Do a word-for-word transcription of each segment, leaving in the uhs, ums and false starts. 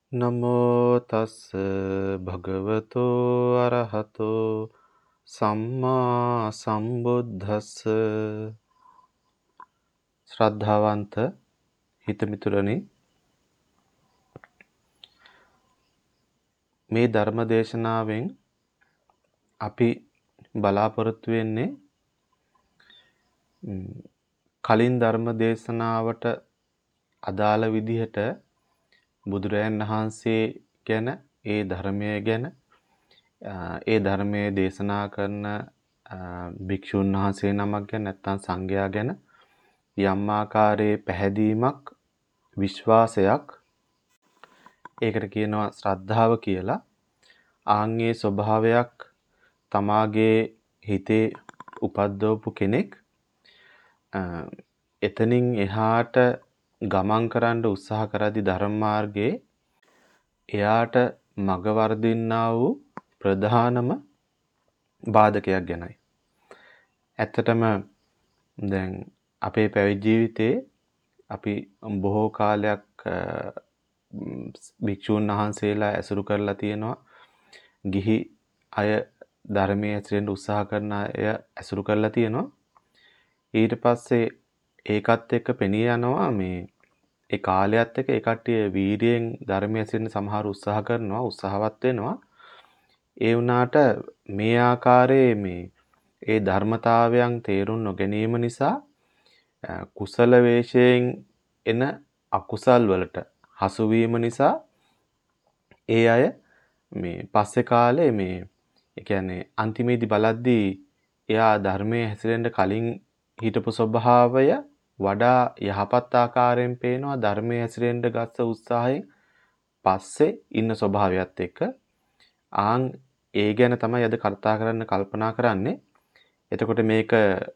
නමෝ තස් භගවතෝ අරහතෝ සම්මා සම්බුද්දස්ස. ශ්‍රද්ධාවන්ත හිතමිතුරනි, මේ ධර්ම දේශනාවෙන් අපි බලාපොරොත්තු වෙන්නේ කලින් ධර්ම දේශනාවට අදාළ විදිහට බුදුරජාණන් වහන්සේ ගැන, ඒ ධර්මය ගැන, ඒ ධර්මයේ දේශනා කරන භික්ෂුන් වහන්සේ නමක් ගැන නැත්නම් සංඝයා ගැන යම් ආකාරයේ පැහැදීමක්, විශ්වාසයක්, ඒකට කියනවා ශ්‍රද්ධාව කියලා. ආන්ගේ ස්වභාවයක් තමාගේ හිතේ උපද්දවපු කෙනෙක් එතනින් එහාට ගමන් කරන්න උත්සාහ කරද්දී ධර්ම මාර්ගයේ එයාට මඟ වර්ධින්නා වූ ප්‍රධානම බාධකයක් ගැනයි. ඇත්තටම දැන් අපේ පැවිදි ජීවිතේ අපි බොහෝ කාලයක් භික්ෂුන් වහන්සේලා ඇසුරු කරලා තියෙනවා. ගිහි අය ධර්මයේ ඇසුරෙන් උත්සාහ කරන අය ඇසුරු කරලා තියෙනවා. ඊට පස්සේ ඒකත් එක්ක පෙනී යනවා මේ ඒ කාලයත් එක්ක ඒ කට්ටිය වීර්යයෙන් ධර්මයේ ඇසුරෙන් සමහර උත්සාහ කරනවා, උත්සාහවත් වෙනවා. ඒ වුණාට මේ ආකාරයේ මේ ඒ ධර්මතාවයන් තේරුම් නොගැනීම නිසා කුසල වේශයෙන් එන අකුසල් වලට හසු වීම නිසා ඒ අය මේ පස්සේ කාලේ මේ ඒ කියන්නේ අන්තිමේදී බලද්දී එයා ධර්මයේ හැසිරෙන්න කලින් හිටපු ස්වභාවය වඩා යහපත් ආකාරයෙන් පේනවා ධර්මයේ හැසිරෙන්න ගත්ත උත්සාහයෙන් පස්සේ ඉන්න ස්වභාවයත් එක්ක. ආන් ඒ ගැන තමයි අද කතා කරන්න කල්පනා කරන්නේ. එතකොට මේක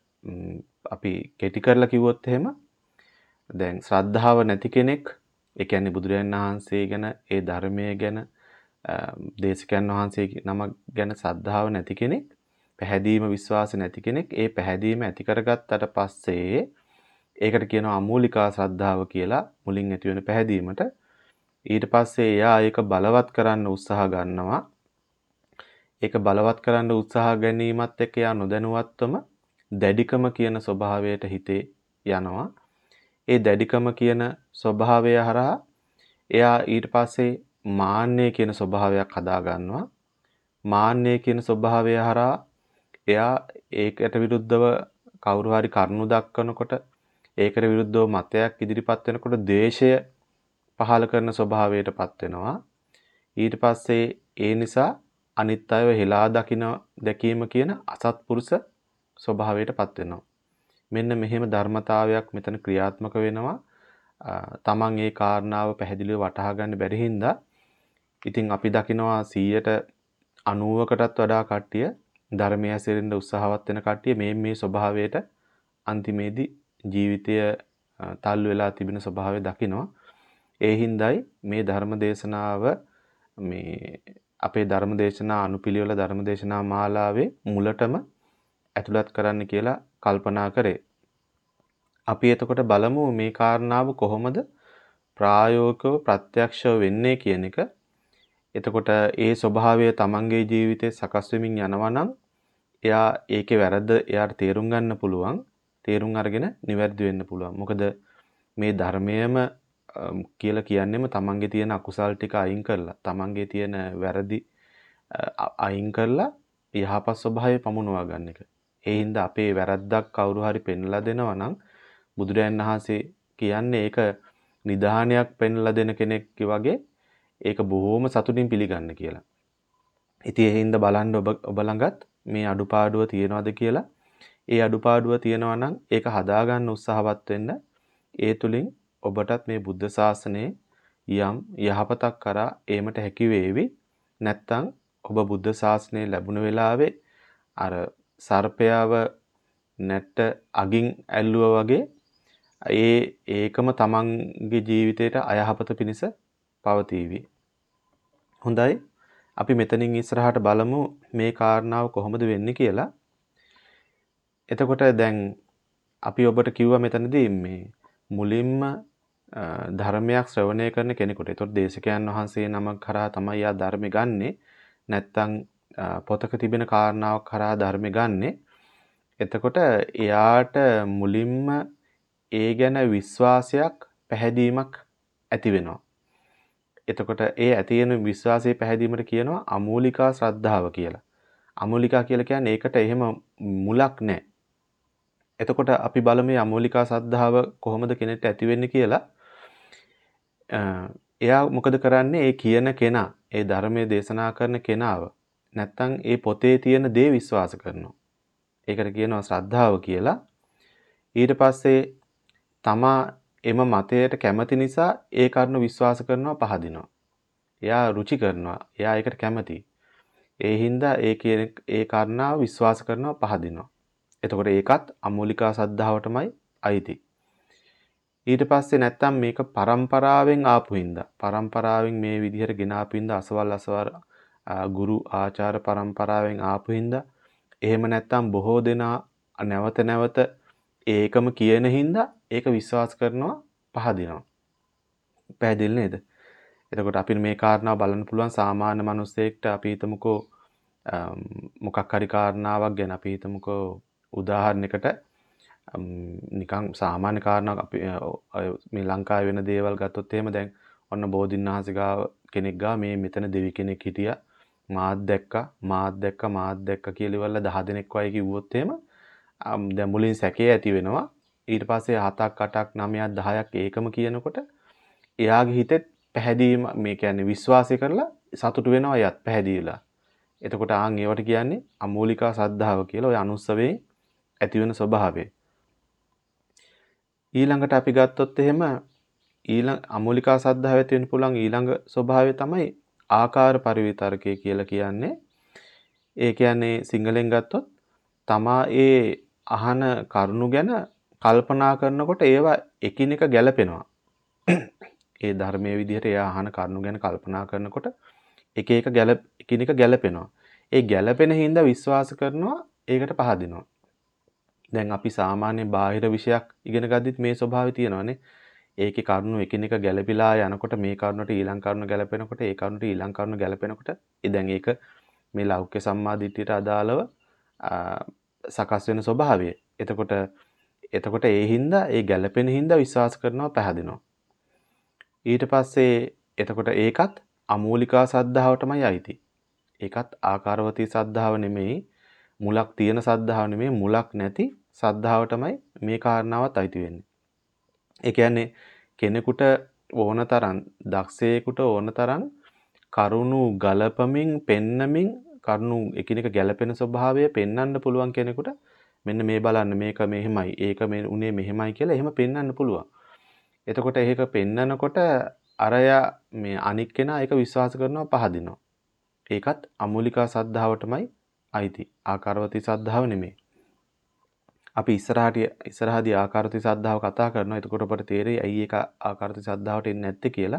අපි කෙටි කරලා කිව්වොත් එහෙම දැන් ශ්‍රද්ධාව නැති කෙනෙක්, ඒ කියන්නේ බුදුරජාණන් වහන්සේ ගැන, ඒ ධර්මයේ ගැන, දේශකයන් වහන්සේ නම ගැන ශ්‍රද්ධාව නැති කෙනෙක්, පැහැදීම විශ්වාස නැති කෙනෙක්, ඒ පැහැදීම ඇති කරගත්තට පස්සේ ඒකට කියනවා අමූලිකා ශ්‍රද්ධාව කියලා, මුලින් ඇති වෙන පැහැදීමට. ඊට පස්සේ එයා ඒක බලවත් කරන්න උත්සාහ ගන්නවා. ඒක බලවත් කරන්න උත්සාහ ගැනීමත් එක්ක යා නොදැනුවත්වම දැඩිකම කියන ස්වභාවයට හිතේ යනවා. ඒ දැඩිකම කියන ස්වභාවය හරහා එයා ඊට පස්සේ මාන්නය කියන ස්වභාවයක් හදා ගන්නවා. මාන්නය කියන ස්වභාවය හරහා එයා ඒකට විරුද්ධව කවුරු හරි කරුණු දක්වනකොට, ඒකට විරුද්ධව මතයක් ඉදිරිපත් වෙනකොට ද්වේෂය පහළ කරන ස්වභාවයටපත් වෙනවා. ඊට පස්සේ ඒ නිසා අනිත් අයව හෙලා දකින්න දැකීම කියන අසත්පුරුෂ ස්වභාවයටපත් වෙනවා. මෙන්න මෙහෙම ධර්මතාවයක් මෙතන ක්‍රියාත්මක වෙනවා. තමන් ඒ කාරණාව පැහැදිලිව වටහා ගන්න බැරි හින්දා ඉතින් අපි දකිනවා සීයට අනූවකටත් වඩා කට්ටිය ධර්මයේ හැසිරෙන්න උත්සාහවත් වෙන කට්ටිය මේ මේ ස්වභාවයට අන්තිමේදී ජීවිතය තල්ලු වෙලා තිබෙන ස්වභාවය දකිනවා. ඒ හින්දායි මේ ධර්ම දේශනාව මේ අපේ ධර්ම දේශනා අනුපිළිවෙල ධර්ම දේශනා මාලාවේ මුලටම ඇතුළත් කරන්න කියලා කල්පනා කරේ. අපි එතකොට බලමු මේ කාරණාව කොහොමද ප්‍රායෝගිකව ප්‍රත්‍යක්ෂව වෙන්නේ කියන එක. එතකොට ඒ ස්වභාවය තමන්ගේ ජීවිතේ සකස් වෙමින් යනවා නම් එයා ඒකේ වැරද්ද එයාට තේරුම් ගන්න පුළුවන්. තේරුම් අරගෙන නිවැරදි වෙන්න පුළුවන්. මොකද මේ ධර්මයේම කියලා කියන්නේම තමන්ගේ තියෙන අකුසල් ටික අයින් කරලා, තමන්ගේ තියෙන වැරදි අයින් කරලා යහපත් ස්වභාවය පමුණවා ගන්න එක. ඒ හින්දා අපේ වැරද්දක් කවුරු හරි පෙන්ලා දෙනවා නම් බුදුරජාණන් වහන්සේ කියන්නේ ඒක නිධානයක් පෙන්ලා දෙන කෙනෙක් වගේ ඒක බොහොම සතුටින් පිළිගන්න කියලා. ඉතින් ඒ හින්දා බලන්න ඔබ ඔබ ළඟත් මේ අඩුපාඩුව තියනවාද කියලා. ඒ අඩුපාඩුව තියනවා නම් ඒක හදාගන්න උත්සාහවත් වෙන්න. ඒ තුලින් ඔබටත් මේ බුද්ධ ශාසනයේ යම් යහපතක් කරා ඒමට හැකි වේවි. නැත්තම් ඔබ බුද්ධ ශාසනය ලැබුණ වෙලාවේ අර සර්පයාව නැට්ට අගින් ඇල්ලුවා වගේ ඒ ඒකම තමන්ගේ ජීවිතයට අයහපත පිණිස පවතිවි. හොඳයි, අපි මෙතනින් ඉස්සරහට බලමු මේ කාරණාව කොහොමද වෙන්නේ කියලා. එතකොට දැන් අපි ඔබට කිව්වා මෙතනදී මේ මුලින්ම ධර්මයක් ශ්‍රවණය කරන කෙනෙකුට. ඒතකොට දේශකයන් වහන්සේ නමක් කරා තමයි යා ධර්ම ගන්නෙ. නැත්තම් පොතක තිබෙන කාරණාවක් කරා ධර්ම ගන්නෙ. එතකොට එයාට මුලින්ම ඒ ගැන විශ්වාසයක් පැහැදීමක් ඇති වෙනවා. එතකොට ඒ ඇති වෙන විශ්වාසයේ පැහැදීමට කියනවා අමූලිකා ශ්‍රද්ධාව කියලා. අමූලිකා කියලා කියන්නේ ඒකට එහෙම මුලක් නැහැ. එතකොට අපි බලමු අමූලිකා ශ්‍රද්ධාව කොහොමද කෙනෙක්ට ඇති වෙන්නේ කියලා. එයා මොකද කරන්නේ? ඒ කියන කෙනා, ඒ ධර්මයේ දේශනා කරන කෙනාව නැත්තම් ඒ පොතේ තියෙන දේ විශ්වාස කරනවා. ඒකට කියනවා ශ්‍රද්ධාව කියලා. ඊට පස්සේ තමා එම මතයට කැමති නිසා ඒ කරුණු විශ්වාස කරනවා පහදිනවා. එයා රුචි කරනවා. එයා ඒකට කැමති. ඒ හින්දා ඒ කියන ඒ කාරණාව විශ්වාස කරනවා පහදිනවා. එතකොට ඒකත් අමූලිකා ශ්‍රද්ධාවටමයි අයිති. ඊට පස්සේ නැත්තම් මේක පරම්පරාවෙන් ආපු හින්දා පරම්පරාවෙන් මේ විදිහට ගෙන ආපු හින්දා අසවල් අසවල් ගුරු ආචාර පරම්පරාවෙන් ආපු හින්දා එහෙම නැත්තම් බොහෝ දෙනා නැවත නැවත ඒකම කියන හින්දා ඒක විශ්වාස කරනවා පහදිනවා. පැහැදිලි නේද? එතකොට අපි මේ කාරණාව බලන්න පුළුවන් සාමාන්‍ය මිනිස්සෙක්ට අපි හිතමුකෝ මොකක් හරි කාරණාවක් ගැන අපි හිතමුකෝ උදාහරණයකට නිකන් සාමාන්‍ය කාරණාවක් අපි මේ ලංකාවේ වෙන දේවල් ගත්තොත් එහෙම දැන් ඔන්න බෝධින්වහන්සේ ගාව කෙනෙක් ගා මේ මෙතන දෙවි කෙනෙක් හිටියා මාත් දැක්කා මාත් දැක්කා මාත් දැක්කා කියලා ඉවරලා දහ දෙනෙක් වගේ කිව්වොත් එහෙම දැන් මුලින් සැකේ ඇති වෙනවා. ඊට පස්සේ හතක් අටක් නවයක් දහයක් ඒකම කියනකොට එයාගේ හිතෙත් පැහැදීම මේ කියන්නේ විශ්වාසය කරලා සතුටු වෙනවා යත් පැහැදිලා. එතකොට ආන් ඒවට කියන්නේ අමූලිකා ශ්‍රද්ධාව කියලා. ඔය අනුස්සවේ ඇති වෙන ස්වභාවය. ඊළඟට අපි ගත්තොත් එහෙම ඊළඟ අමූලිකා ශ්‍රද්ධාව ඇති වෙන්න පුළුවන් ඊළඟ ස්වභාවය තමයි ආකාර පරිවිතර්කය කියලා කියන්නේ. ඒ කියන්නේ සිංහලෙන් ගත්තොත් තමා ඒ අහන කරුණු ගැන කල්පනා කරනකොට ඒවා එකිනෙක ගැලපෙනවා. ඒ ධර්මයේ විදිහට එයා අහන කරුණු ගැන කල්පනා කරනකොට එක එක ගැල එකිනෙක ගැලපෙනවා. ඒ ගැලපෙන හින්දා විශ්වාස කරනවා ඒකට පහදිනවා. දැන් අපි සාමාන්‍ය බාහිර විෂයක් ඉගෙන ගද්දිත් මේ ස්වභාවය තියෙනවානේ. ඒකේ කරුණු එකිනෙක ගැලපිලා යනකොට මේ කරුණට ඊළඟ කරුණ ගැලපෙනකොට ඒ කරුණට ඊළඟ කරුණ ගැලපෙනකොට ඒ දැන් ඒක මේ ලෞකික සම්මාදිට්ඨියට අදාළව සකස් වෙන ස්වභාවය. එතකොට එතකොට ඒ හින්දා ඒ ගැළපෙන හින්දා විශ්වාස කරනවා පැහැදිනවා. ඊට පස්සේ එතකොට ඒකත් අමූලිකා සද්ධාවටමයි අයිති. ඒකත් ආකාරවතී සද්ධාව නෙමෙයි, මුලක් තියෙන සද්ධාව නෙමෙයි, මුලක් නැති සද්ධාවටමයි මේ කාරණාවත් අයිති වෙන්නේ. ඒ කියන්නේ කෙනෙකුට ඕනතරම් දක්ෂයෙකුට ඕනතරම් කරුණු ගලපමින් පෙන්නමින් කරුණු එකිනෙක ගැලපෙන ස්වභාවය පෙන්වන්න පුළුවන් කෙනෙකුට මෙන්න මේ බලන්න මේක මෙහෙමයි ඒක මේ උනේ මෙහෙමයි කියලා එහෙම පෙන්වන්න පුළුවන්. එතකොට ඒක පෙන්නනකොට අරයා මේ අනික් කෙනා ඒක විශ්වාස කරනවා පහදිනවා. ඒකත් අමූලිකා සද්ධාවටමයි අයිති. ආකාරවතී සද්ධාව නෙමෙයි. අපි ඉස්සරහට ඉස්සරහදී ආකාරවතී සද්ධාව කතා කරනවා. එතකොට අපට තේරෙයි ඇයි ඒක ආකාරවතී සද්ධාවට එන්නේ නැත්තේ කියලා.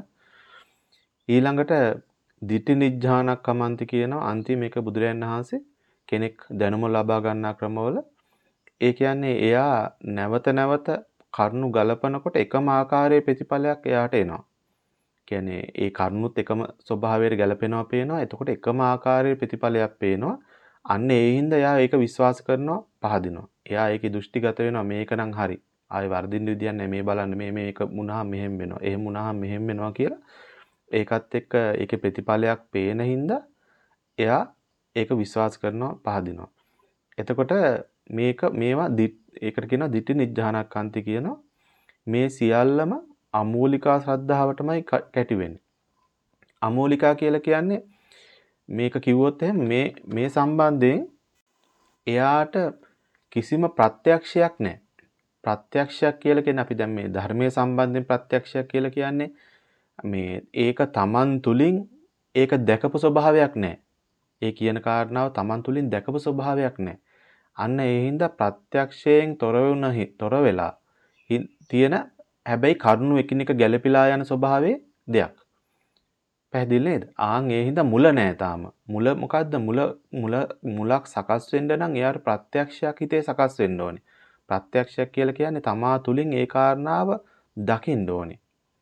ඊළඟට ditthi nijjhanakkhamanti කියනවා අන්තිම එක බුදුරයන් වහන්සේ කෙනෙක් දැනුම ලබා ගන්නා ක්‍රමවල ඒ කියන්නේ එයා නැවත නැවත කරුණු ගලපනකොට එකම ආකාරයේ ප්‍රතිඵලයක් එයාට එනවා. කියන්නේ ඒ කරුණුත් එකම ස්වභාවයට ගැලපෙනවා පේනවා. එතකොට එකම ආකාරයේ ප්‍රතිඵලයක් පේනවා. අන්න ඒ හින්දා එයා ඒක විශ්වාස කරනවා පහදිනවා. එයා ඒකේ දෘෂ්ටිගත වෙනවා මේක නම් හරි. ආයෙ වර්ධින්න විදියක් නැහැ මේ බලන්න මේ මේක මුණහම මෙහෙම වෙනවා. එහෙම මුණහම මෙහෙම වෙනවා කියලා ඒකත් එක්ක ඒකේ ප්‍රතිඵලයක් පේන හින්දා එයා ඒක විශ්වාස කරනවා පහදිනවා. එතකොට මේක මේවා ඒකට කියනවා ditthi nijjhanakkhanti කියනවා. මේ සියල්ලම අමූලිකා ශ්‍රද්ධාවටමයි කැටි වෙන්නේ. අමූලිකා කියලා කියන්නේ මේක කිව්වොත් එහෙනම් මේ මේ සම්බන්ධයෙන් එයාට කිසිම ප්‍රත්‍යක්ෂයක් නැහැ. ප්‍රත්‍යක්ෂයක් කියලා කියන්නේ අපි දැන් මේ ධර්මයේ සම්බන්ධයෙන් ප්‍රත්‍යක්ෂයක් කියලා කියන්නේ මේ ඒක තමන් තුලින් ඒක දැකපු ස්වභාවයක් නැහැ. ඒ කියන කාරණාව තමන් තුලින් දැකපු ස්වභාවයක් නැහැ. අන්න ඒ හින්දා ප්‍රත්‍යක්ෂයෙන් තොර වුණ තොර වෙලා තියෙන හැබැයි කරුණු එකිනෙක ගැළපීලා යන ස්වභාවයේ දෙයක්. පැහැදිලි නේද? ආන් ඒ හින්දා මුල නැහැ තාම. මුල මොකද්ද? මුල මුල මුලක් සකස් වෙන්න නම් එයාට ප්‍රත්‍යක්ෂයක් හිතේ සකස් වෙන්න ඕනේ. ප්‍රත්‍යක්ෂයක් කියලා කියන්නේ තමා තුලින් ඒ කාරණාව දකින්න ඕනේ.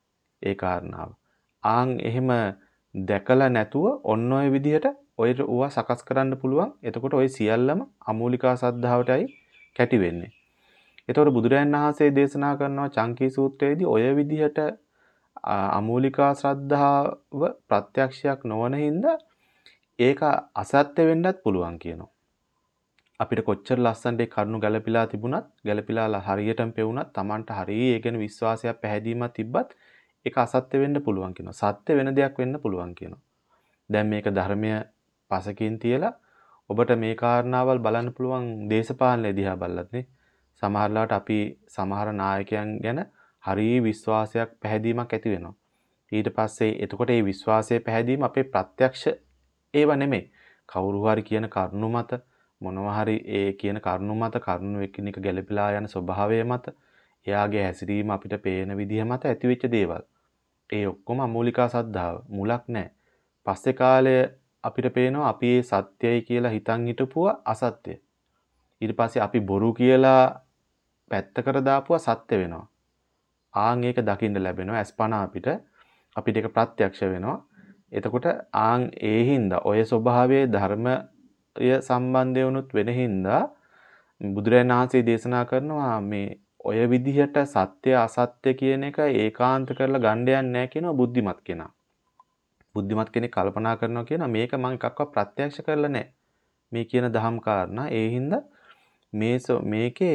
ඒ කාරණාව. ආන් එහෙම දැකලා නැතුව ඔන්න ඔය විදිහට ඔය ඌව සකස් කරන්න පුළුවන්. එතකොට ඔය සියල්ලම අමූලිකා සද්ධාවටයි කැටි වෙන්නේ. එතකොට බුදුරයන් වහන්සේ දේශනා කරනවා චංකී සූත්‍රයේදී ඔය විදිහට අමූලිකා ශ්‍රද්ධාව ප්‍රත්‍යක්ෂයක් නොවන හින්දා ඒක අසත්‍ය වෙන්නත් පුළුවන් කියනවා. අපිට කොච්චර ලස්සනට ඒ කරුණු ගැළපීලා තිබුණත් ගැළපීලා හරියටම පෙවුණත් Tamanට හරිය ඒ ගැන විශ්වාසයක් පැහැදීමක් තිබ්බත් ඒක අසත්‍ය වෙන්න පුළුවන් කියනවා. සත්‍ය වෙන දෙයක් වෙන්න පුළුවන් කියනවා. දැන් මේක ධර්මය පසකින් තියලා ඔබට මේ කාරණාවල් බලන්න පුළුවන් දේශපාලන දිහා බලලත් නේ. සමහරලාට අපි සමහර නායකයන් ගැන හරිය විශ්වාසයක් පැහැදීමක් ඇති වෙනවා. ඊට පස්සේ එතකොට මේ විශ්වාසයේ පැහැදීම අපේ ප්‍රත්‍යක්ෂ ඒව නෙමෙයි. කවුරු හරි කියන කරුණු මත මොනවා හරි ඒ කියන කරුණු මත කරුණු එකිනෙක ගැළපීලා යන ස්වභාවය මත එයාගේ හැසිරීම අපිට පේන විදිහ මත ඇතිවෙච්ච දේවල්. ඒ ඔක්කොම අමූලිකා සද්ධාව. මුලක් නැහැ. පස්සේ කාලය අපිට පේනවා අපි ඒ සත්‍යයි කියලා හිතන් හිටපුවා අසත්‍ය. ඊට පස්සේ අපි බොරු කියලා පැත්තකට දාපුවා සත්‍ය වෙනවා. ආන් ඒක දකින්න ලැබෙනවා. අස්පනා අපිට අපිට ඒක ප්‍රත්‍යක්ෂ වෙනවා. එතකොට ආන් ඒ හින්දා ඔය ස්වභාවයේ ධර්මය සම්බන්ධය වුණුත් වෙන හින්දා බුදුරජාණන් වහන්සේ දේශනා කරනවා මේ ඔය විදිහට සත්‍ය අසත්‍ය කියන එක ඒකාන්ත කරලා ගන්න යන්නේ නැහැ කියනවා බුද්ධිමත් කෙනා. බුද්ධිමත් කෙනෙක් කල්පනා කරනවා කියනවා මේක මම එකක්වත් ප්‍රත්‍යක්ෂ කරලා නැහැ. මේ කියන දහම් කාරණා ඒ හින්දා මේ මේකේ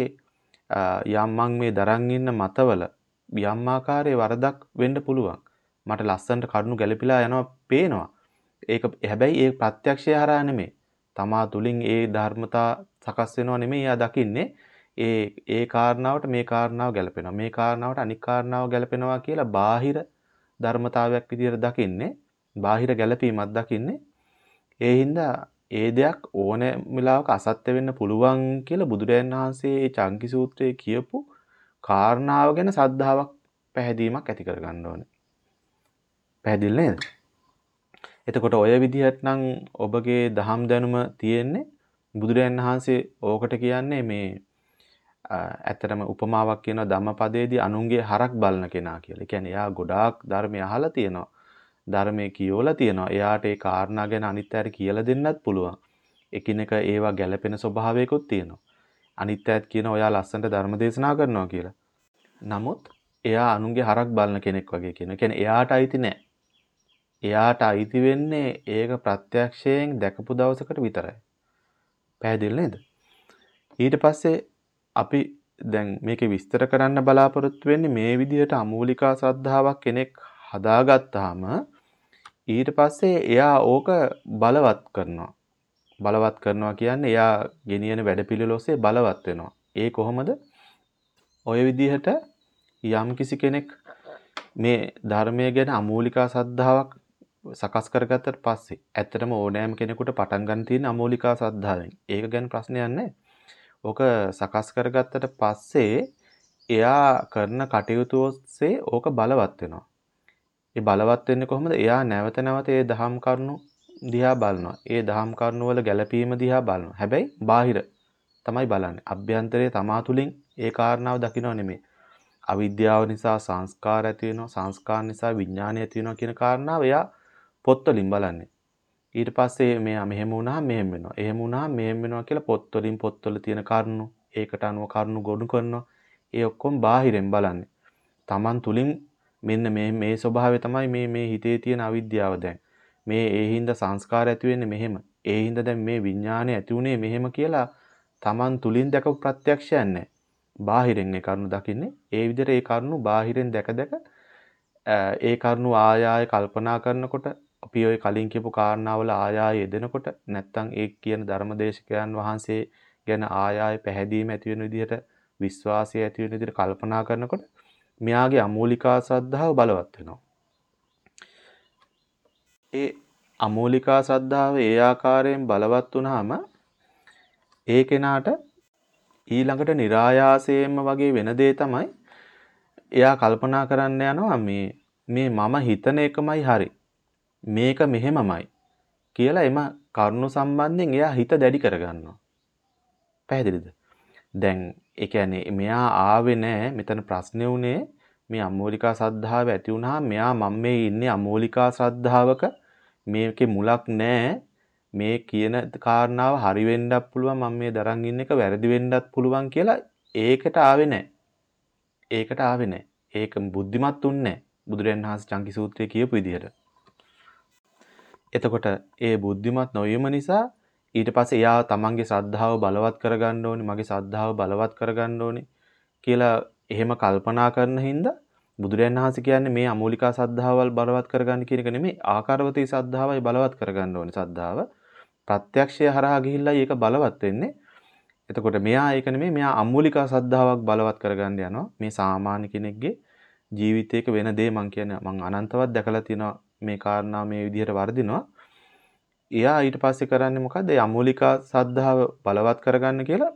යම් මං මේ දරන් ඉන්න මතවල යම් ආකාරයේ වරදක් වෙන්න පුළුවන්. මට ලස්සනට කරුණු ගැළපීලා යනවා පේනවා. ඒක හැබැයි ඒ ප්‍රත්‍යක්ෂය හරහා නෙමෙයි. තමා තුලින් ඒ ධර්මතා සකස් වෙනව නෙමෙයි එයා දකින්නේ. ඒ ඒ කාරණාවට මේ කාරණාව ගැලපෙනවා. මේ කාරණාවට අනික් කාරණාව ගැලපෙනවා කියලා බාහිර ධර්මතාවයක් විදිහට දකින්නේ. බාහිර ගැලපීමක් දකින්නේ. ඒ හින්දා ඒ දෙයක් ඕනෑ වෙලාවක අසත්‍ය වෙන්න පුළුවන් කියලා බුදුරජාණන් වහන්සේ ඒ චංකි සූත්‍රයේ කියපු කාරණාව ගැන ශ්‍රද්ධාවක් පැහැදීමක් ඇති කරගන්න ඕනේ. පැහැදිලි නේද? එතකොට ඔය විදිහට නම් ඔබගේ දහම් දැනුම තියෙන්නේ බුදුරජාණන් වහන්සේ ඕකට කියන්නේ මේ ඇත්තටම උපමාවක් කියනවා ධම්මපදයේදී අනුන්ගේ හරක් බලන කෙනා කියලා. ඒ කියන්නේ එයා ගොඩාක් ධර්මය අහලා තියෙනවා. ධර්මයේ කියවලා තියෙනවා. එයාට ඒ කාරණා ගැන අනිත් අයට කියලා දෙන්නත් පුළුවන්. එකිනෙක ඒවා ගැළපෙන ස්වභාවයකුත් තියෙනවා. අනිත් අයත් කියන ඔයා ලස්සනට ධර්ම දේශනා කරනවා කියලා. නමුත් එයා අනුන්ගේ හරක් බලන කෙනෙක් වගේ කියනවා. ඒ කියන්නේ එයාට අයිති නැහැ. එයාට අයිති වෙන්නේ ඒක ප්‍රත්‍යක්ෂයෙන් දැකපු දවසකට විතරයි. පැහැදිලි නේද? ඊට පස්සේ අපි දැන් මේකේ විස්තර කරන්න බලාපොරොත්තු වෙන්නේ මේ විදිහට අමූලිකා ශ්‍රද්ධාවක් කෙනෙක් හදාගත්තාම ඊට පස්සේ එයා ඕක බලවත් කරනවා. බලවත් කරනවා කියන්නේ එයා ගෙනියන වැඩපිළිවෙල ඔස්සේ බලවත් වෙනවා. ඒ කොහොමද? ඔය විදිහට යම් කිසි කෙනෙක් මේ ධර්මය ගැන අමූලිකා ශ්‍රද්ධාවක් සකස් කරගත්තට පස්සේ ඇත්තටම ඕනෑම කෙනෙකුට පටන් ගන්න තියෙන අමූලිකා ශ්‍රද්ධාවෙන්. ඒක ගැන ප්‍රශ්නයක් නැහැ. ඕක සකස් කරගත්තට පස්සේ එයා කරන කටයුතු ඔස්සේ ඕක බලවත් වෙනවා. ඒ බලවත් වෙන්නේ කොහොමද? එයා නැවත නැවත ඒ දහම් කරුණු දිහා බලනවා. ඒ දහම් කරුණු වල ගැළපීම දිහා බලනවා. හැබැයි බාහිර තමයි බලන්නේ. අභ්‍යන්තරයේ තමා තුලින් ඒ කාරණාව දකින්නව නෙමෙයි. අවිද්‍යාව නිසා සංස්කාර ඇති වෙනවා. සංස්කාර නිසා විඥානය ඇති වෙනවා කියන කාරණාව එයා පොත්වලින් බලන්නේ. ඊට පස්සේ මෙයා මෙහෙම වුණා මෙහෙම වෙනවා. එහෙම වුණා මෙහෙම වෙනවා කියලා පොත්වලින් පොත්වල තියෙන කරුණු ඒකට අනුව කරුණු ගොනු කරනවා. ඒ ඔක්කොම බාහිරෙන් බලන්නේ. Taman තුලින් මෙන්න මේ මේ ස්වභාවය තමයි මේ මේ හිතේ තියෙන අවිද්‍යාව දැන්. මේ ඒ හින්දා සංස්කාර ඇති වෙන්නේ මෙහෙම. ඒ හින්දා දැන් මේ විඥානය ඇති උනේ මෙහෙම කියලා Taman තුලින් දැකපු ප්‍රත්‍යක්ෂයක් නැහැ. බාහිරෙන් ඒ කරුණු දකින්නේ. ඒ විදිහට ඒ කරුණු බාහිරෙන් දැක දැක ඒ කරුණු ආය ආය කල්පනා කරනකොට අපි ඔය කලින් කියපු කාරණාවල ආය ආය යෙදෙනකොට නැත්තම් ඒ කියන ධර්මදේශකයන් වහන්සේ ගැන ආය ආය පැහැදීම ඇති වෙන විදිහට විශ්වාසය ඇති වෙන විදිහට කල්පනා කරනකොට මෙයාගේ අමූලිකා ශ්‍රද්ධාව බලවත් වෙනවා. ඒ අමූලිකා ශ්‍රද්ධාව ඒ ආකාරයෙන් බලවත් වුණාම ඒ කෙනාට ඊළඟට નિરાයාසයෙන්ම වගේ වෙන දේ තමයි එයා කල්පනා කරන්න යනවා මේ මේ මම හිතන එකමයි හරි. මේක මෙහෙමමයි කියලා එම කරුණු සම්බන්ධයෙන් එයා හිත දැඩි කරගන්නවා. පැහැදිලිද? දැන් ඒ කියන්නේ මෙයා ආවේ නැහැ මෙතන ප්‍රශ්නේ උනේ මේ අමෝලිකා ශ්‍රද්ධාව ඇති වුණාම මෙයා මම මේ ඉන්නේ අමෝලිකා ශ්‍රද්ධාවක මේකේ මුලක් නැහැ. මේ කියන කාරණාව හරි වෙන්නත් පුළුවන් මම මේ දරන් ඉන්න එක වැරදි වෙන්නත් පුළුවන් කියලා ඒකට ආවේ නැහැ. ඒකට ආවේ නැහැ. ඒක බුද්ධිමත් උන්නේ නැහැ. බුදුරජාණන් වහන්සේ චංකි සූත්‍රයේ කියපු විදිහට. එතකොට ඒ බුද්ධිමත් නොවීම නිසා ඊට පස්සේ එයා තමන්ගේ ශ්‍රද්ධාව බලවත් කරගන්න ඕනේ, මගේ ශ්‍රද්ධාව බලවත් කරගන්න ඕනේ කියලා එහෙම කල්පනා කරන හින්දා බුදුරජාණන් වහන්සේ කියන්නේ මේ අමෝලිකා ශ්‍රද්ධාවල් බලවත් කරගන්න කියන එක නෙමෙයි, ආකාරවතී ශ්‍රද්ධාවයි බලවත් කරගන්න ඕනේ ශ්‍රද්ධාව. ප්‍රත්‍යක්ෂය හරහා ගිහිල්ලා ඒක බලවත් වෙන්නේ. එතකොට මෙයා ඒක නෙමෙයි, මෙයා අමෝලිකා ශ්‍රද්ධාවක් බලවත් කරගන්න යනවා. මේ සාමාන්‍ය කෙනෙක්ගේ ජීවිතයක වෙන දේ මං කියන්නේ මං අනන්තවත් දැකලා තියෙනවා මේ කාරණා මේ විදිහට වර්ධිනවා. එයා ඊට පස්සේ කරන්නේ මොකද්ද? ඒ අමෝලිකා ශ්‍රද්ධාව බලවත් කරගන්න කියලා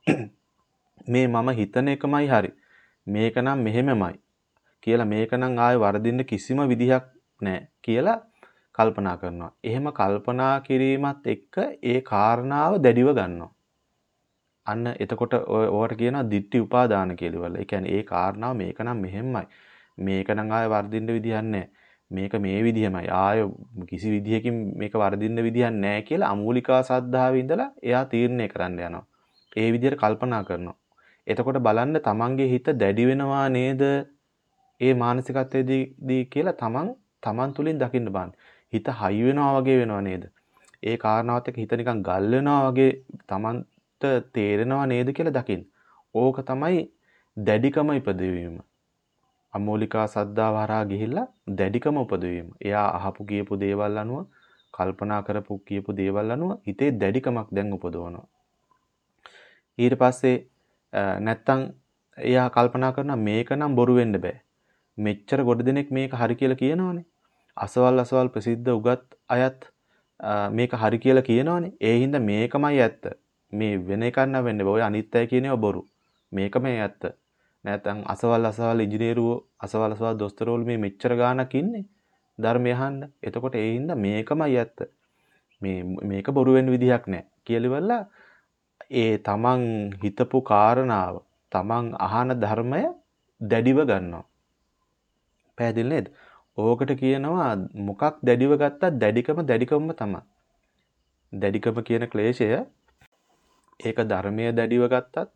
මේ මම හිතන එකමයි හරි. මේක නම් මෙහෙමමයි කියලා මේක නම් ආයෙ වර්ධින්න කිසිම විදිහක් නැහැ කියලා කල්පනා කරනවා. එහෙම කල්පනා කිරීමත් එක්ක ඒ කාරණාව දැඩිව ගන්නවා. අන්න එතකොට ඔයාට කියනවා ditthi upadana කියලා වල. ඒ කියන්නේ ඒ කාරණාව මේක නම් මෙහෙමයි. මේක නම් ආයෙ වර්ධින්න විදිහක් නැහැ. මේක මේ විදිහමයි. ආයෙ කිසි විදිහකින් මේක වර්ධින්න විදිහක් නැහැ කියලා අමූලිකා ශ්‍රද්ධාවේ ඉඳලා එයා තීරණය කරන්න යනවා. ඒ විදිහට කල්පනා කරනවා. එතකොට බලන්න තමන්ගේ හිත දැඩි වෙනවා නේද? ඒ මානසිකත්වයේදී කියලා තමන් තමන් තුලින් දකින්න බෑ. හිත හයි වෙනවා වගේ වෙනවා නේද? ඒ කාරණාවත් එක්ක හිත නිකන් ගල් වෙනවා වගේ තමන්ට තේරෙනවා නේද කියලා දකින්න. ඕක තමයි දැඩිකම ඉපදවීම. අමෝලිකා ශ්‍රද්ධාව හරහා ගිහිල්ලා දැඩිකම උපදවීම. එයා අහපු කියපු දේවල් අනුව කල්පනා කරපු කියපු දේවල් අනුව හිතේ දැඩිකමක් දැන් උපදවනවා. ඊට පස්සේ නැත්තම් එයා කල්පනා කරනවා මේක නම් බොරු වෙන්න බෑ. මෙච්චර ගොඩ දෙනෙක් මේක හරි කියලා කියනවනේ. අසවල් අසවල් ප්‍රසිද්ධ උගත් අයත් මේක හරි කියලා කියනවනේ. ඒ හින්දා මේකමයි ඇත්ත. මේ වෙන එකක් නෑ වෙන්නේ. ඔය අනිත් අය කියනේව බොරු. මේකමයි ඇත්ත. නැත්නම් අසවල් අසවල් ඉංජිනේරුවෝ අසවල් අසවල් දොස්තරවරු මේ මෙච්චර ගාණක් ඉන්නේ ධර්මය අහන්න. එතකොට ඒ හින්දා මේකමයි ඇත්ත. මේ මේක බොරු වෙන්න විදිහක් නෑ කියලා ඉවරලා ඒ තමන් හිතපු කාරණාව තමන් අහන ධර්මය දැඩිව ගන්නවා. පැහැදිලි නේද? ඕකට කියනවා මොකක් දැඩිව ගත්තත් දැඩිකම දැඩිකමම තමයි. දැඩිකම කියන ක්ලේශය ඒක ධර්මයේ දැඩිව ගත්තත්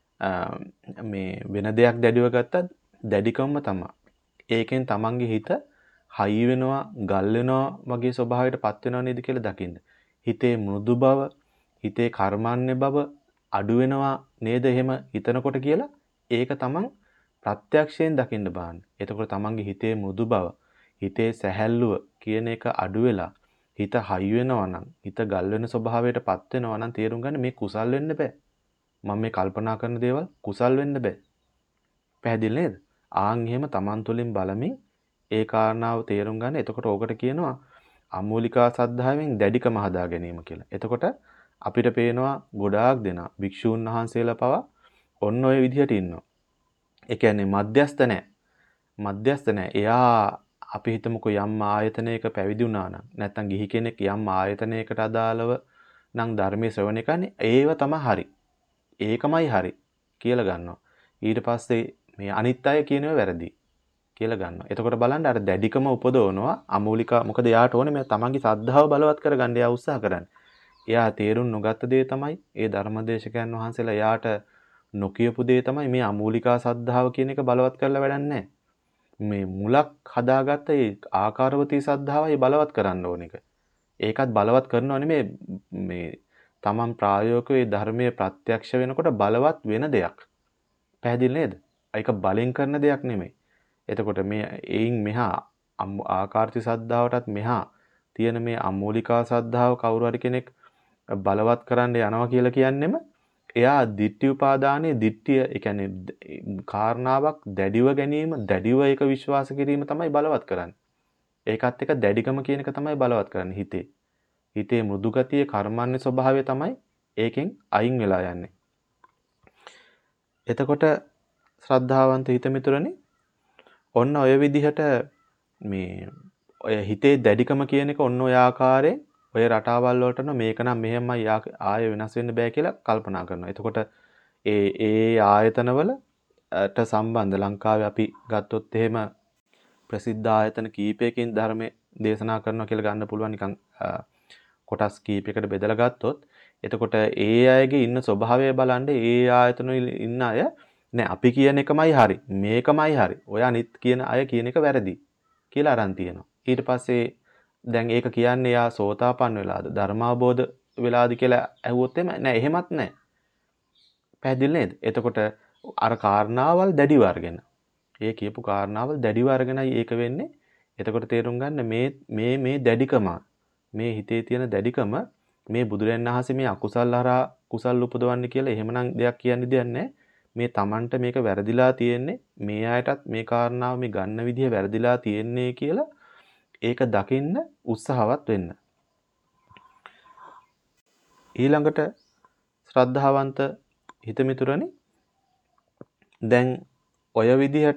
මේ වෙන දෙයක් දැඩිව ගත්තත් දැඩිකමම තමයි. ඒකෙන් තමන්ගේ හිත හයි වෙනවා, ගල් වෙනවා වගේ ස්වභාවයකට පත් වෙනව නේද කියලා දකින්න. හිතේ මෘදු බව, හිතේ කර්මන්නේ බව අඩු වෙනවා නේද එහෙම හිතනකොට කියලා ඒක තමන් ප්‍රත්‍යක්ෂයෙන් දකින්න බාන්න. එතකොට තමන්ගේ හිතේ මෘදු බව, හිතේ සැහැල්ලුව කියන එක අඩු වෙලා හිත හයි වෙනවා නම්, හිත ගල් වෙන ස්වභාවයට පත් වෙනවා නම් තේරුම් ගන්න මේ කුසල් වෙන්න බෑ. මම මේ කල්පනා කරන දේවල් කුසල් වෙන්න බෑ. පැහැදිලි නේද? ආන් එහෙම තමන් තුළින් බලමින් ඒ කාරණාව තේරුම් ගන්න. එතකොට ඕකට කියනවා අමූලිකා ශ්‍රද්ධාවෙන් දැඩිකම හදා ගැනීම කියලා. එතකොට අපිට පේනවා ගොඩාක් දෙනා භික්ෂූන් වහන්සේලා පවා ඔන්න ඔය විදිහට ඉන්නවා. ඒ කියන්නේ මධ්‍යස්ත නැහැ. මධ්‍යස්ත නැහැ. එයා අපි හිතමුකෝ යම් ආයතනයක පැවිදි වුණා නම් නැත්නම් ගිහි කෙනෙක් යම් ආයතනයකට අදාළව නම් ධර්මයේ ශ්‍රවණය කරන්නේ ඒව තමයි හරි. ඒකමයි හරි කියලා ගන්නවා. ඊට පස්සේ මේ අනිත් අය කියනවා වැරදි කියලා ගන්නවා. එතකොට බලන්න අර දැඩිකම උපදවනවා අමූලිකා. මොකද එයාට ඕනේ මේ තමන්ගේ ශ්‍රද්ධාව බලවත් කරගන්න එයා උත්සාහ කරන්නේ. එයා තේරුම් නොගත්ත දේ තමයි ඒ ධර්මදේශකයන් වහන්සේලා එයාට නොකියපු දේ තමයි මේ අමූලිකා ශ්‍රද්ධාව කියන එක බලවත් කරලා වැඩක් නැහැ. මේ මුලක් හදාගත්ත ඒ ආකාරවතී ශ්‍රද්ධාවයි බලවත් කරන්න ඕන එක. ඒකත් බලවත් කරනව නෙමෙයි මේ තමන් ප්‍රායෝගිකව ඒ ධර්මයේ ප්‍රත්‍යක්ෂ වෙනකොට බලවත් වෙන දෙයක්. පැහැදිලි නේද? ඒක බලෙන් කරන දෙයක් නෙමෙයි. එතකොට මේ එයින් මෙහා ආකාරති ශ්‍රද්ධාවටත් මෙහා තියෙන මේ අමූලිකා ශ්‍රද්ධාව කවුරු හරි කෙනෙක් බලවත් කරන්න යනවා කියලා කියන්නෙම එයා ditthi upadane ditthිය ඒ කියන්නේ කාරණාවක් දැඩිව ගැනීම දැඩිව ඒක විශ්වාස කිරීම තමයි බලවත් කරන්නේ. ඒකත් එක දැඩිකම කියන එක තමයි බලවත් කරන්නේ හිතේ. හිතේ මෘදු ගතිය කර්මන්නේ ස්වභාවය තමයි ඒකෙන් අයින් වෙලා යන්නේ. එතකොට ශ්‍රද්ධාවන්ත හිත මිතුරනේ ඔන්න ඔය විදිහට මේ ඔය හිතේ දැඩිකම කියන එක ඔන්න ඔය ආකාරයෙන් ඔය රටාවල් වලට නෝ මේක නම් මෙහෙමයි ආයෙ වෙනස් වෙන්න බෑ කියලා කල්පනා කරනවා. එතකොට ඒ ඒ ආයතනවල සම්බන්ධ ලංකාවේ අපි ගත්තොත් එහෙම ප්‍රසිද්ධ ආයතන කීපයකින් ධර්මයේ දේශනා කරනවා කියලා ගන්න පුළුවන් නිකන් කොටස් කීපයකට බෙදලා ගත්තොත් එතකොට ඒ අයගේ ඉන්න ස්වභාවය බලන්න ඒ ආයතන වල ඉන්න අය නෑ අපි කියන එකමයි හරි මේකමයි හරි ඔය අනිත් කියන අය කියන එක වැරදි කියලා අරන් තියෙනවා. ඊට පස්සේ දැන් ඒක කියන්නේ යා සෝතාපන්න වෙලාද ධර්මාබෝධ වෙලාද කියලා ඇහුවොත් එම නෑ එහෙමත් නෑ. පැහැදිලි නේද? එතකොට අර කාරණාවල් දැඩිව අරගෙන ඒ කියපු කාරණාවල් දැඩිව අරගෙනයි ඒක වෙන්නේ. එතකොට තේරුම් ගන්න මේ මේ මේ දැඩිකම මේ හිතේ තියෙන දැඩිකම මේ බුදුරයන් වහන්සේ මේ අකුසල් හරහා කුසල් උපදවන්නේ කියලා එහෙමනම් දෙයක් කියන්නේ දෙයක් නැහැ. මේ Tamanට මේක වැරදිලා තියෙන්නේ මේ අයටත් මේ කාරණාව මේ ගන්න විදිහ වැරදිලා තියෙන්නේ කියලා ඒක දකින්න උත්සාහවත් වෙන්න. ඊළඟට ශ්‍රද්ධාවන්ත හිතමිතුරනි දැන් ඔය විදිහට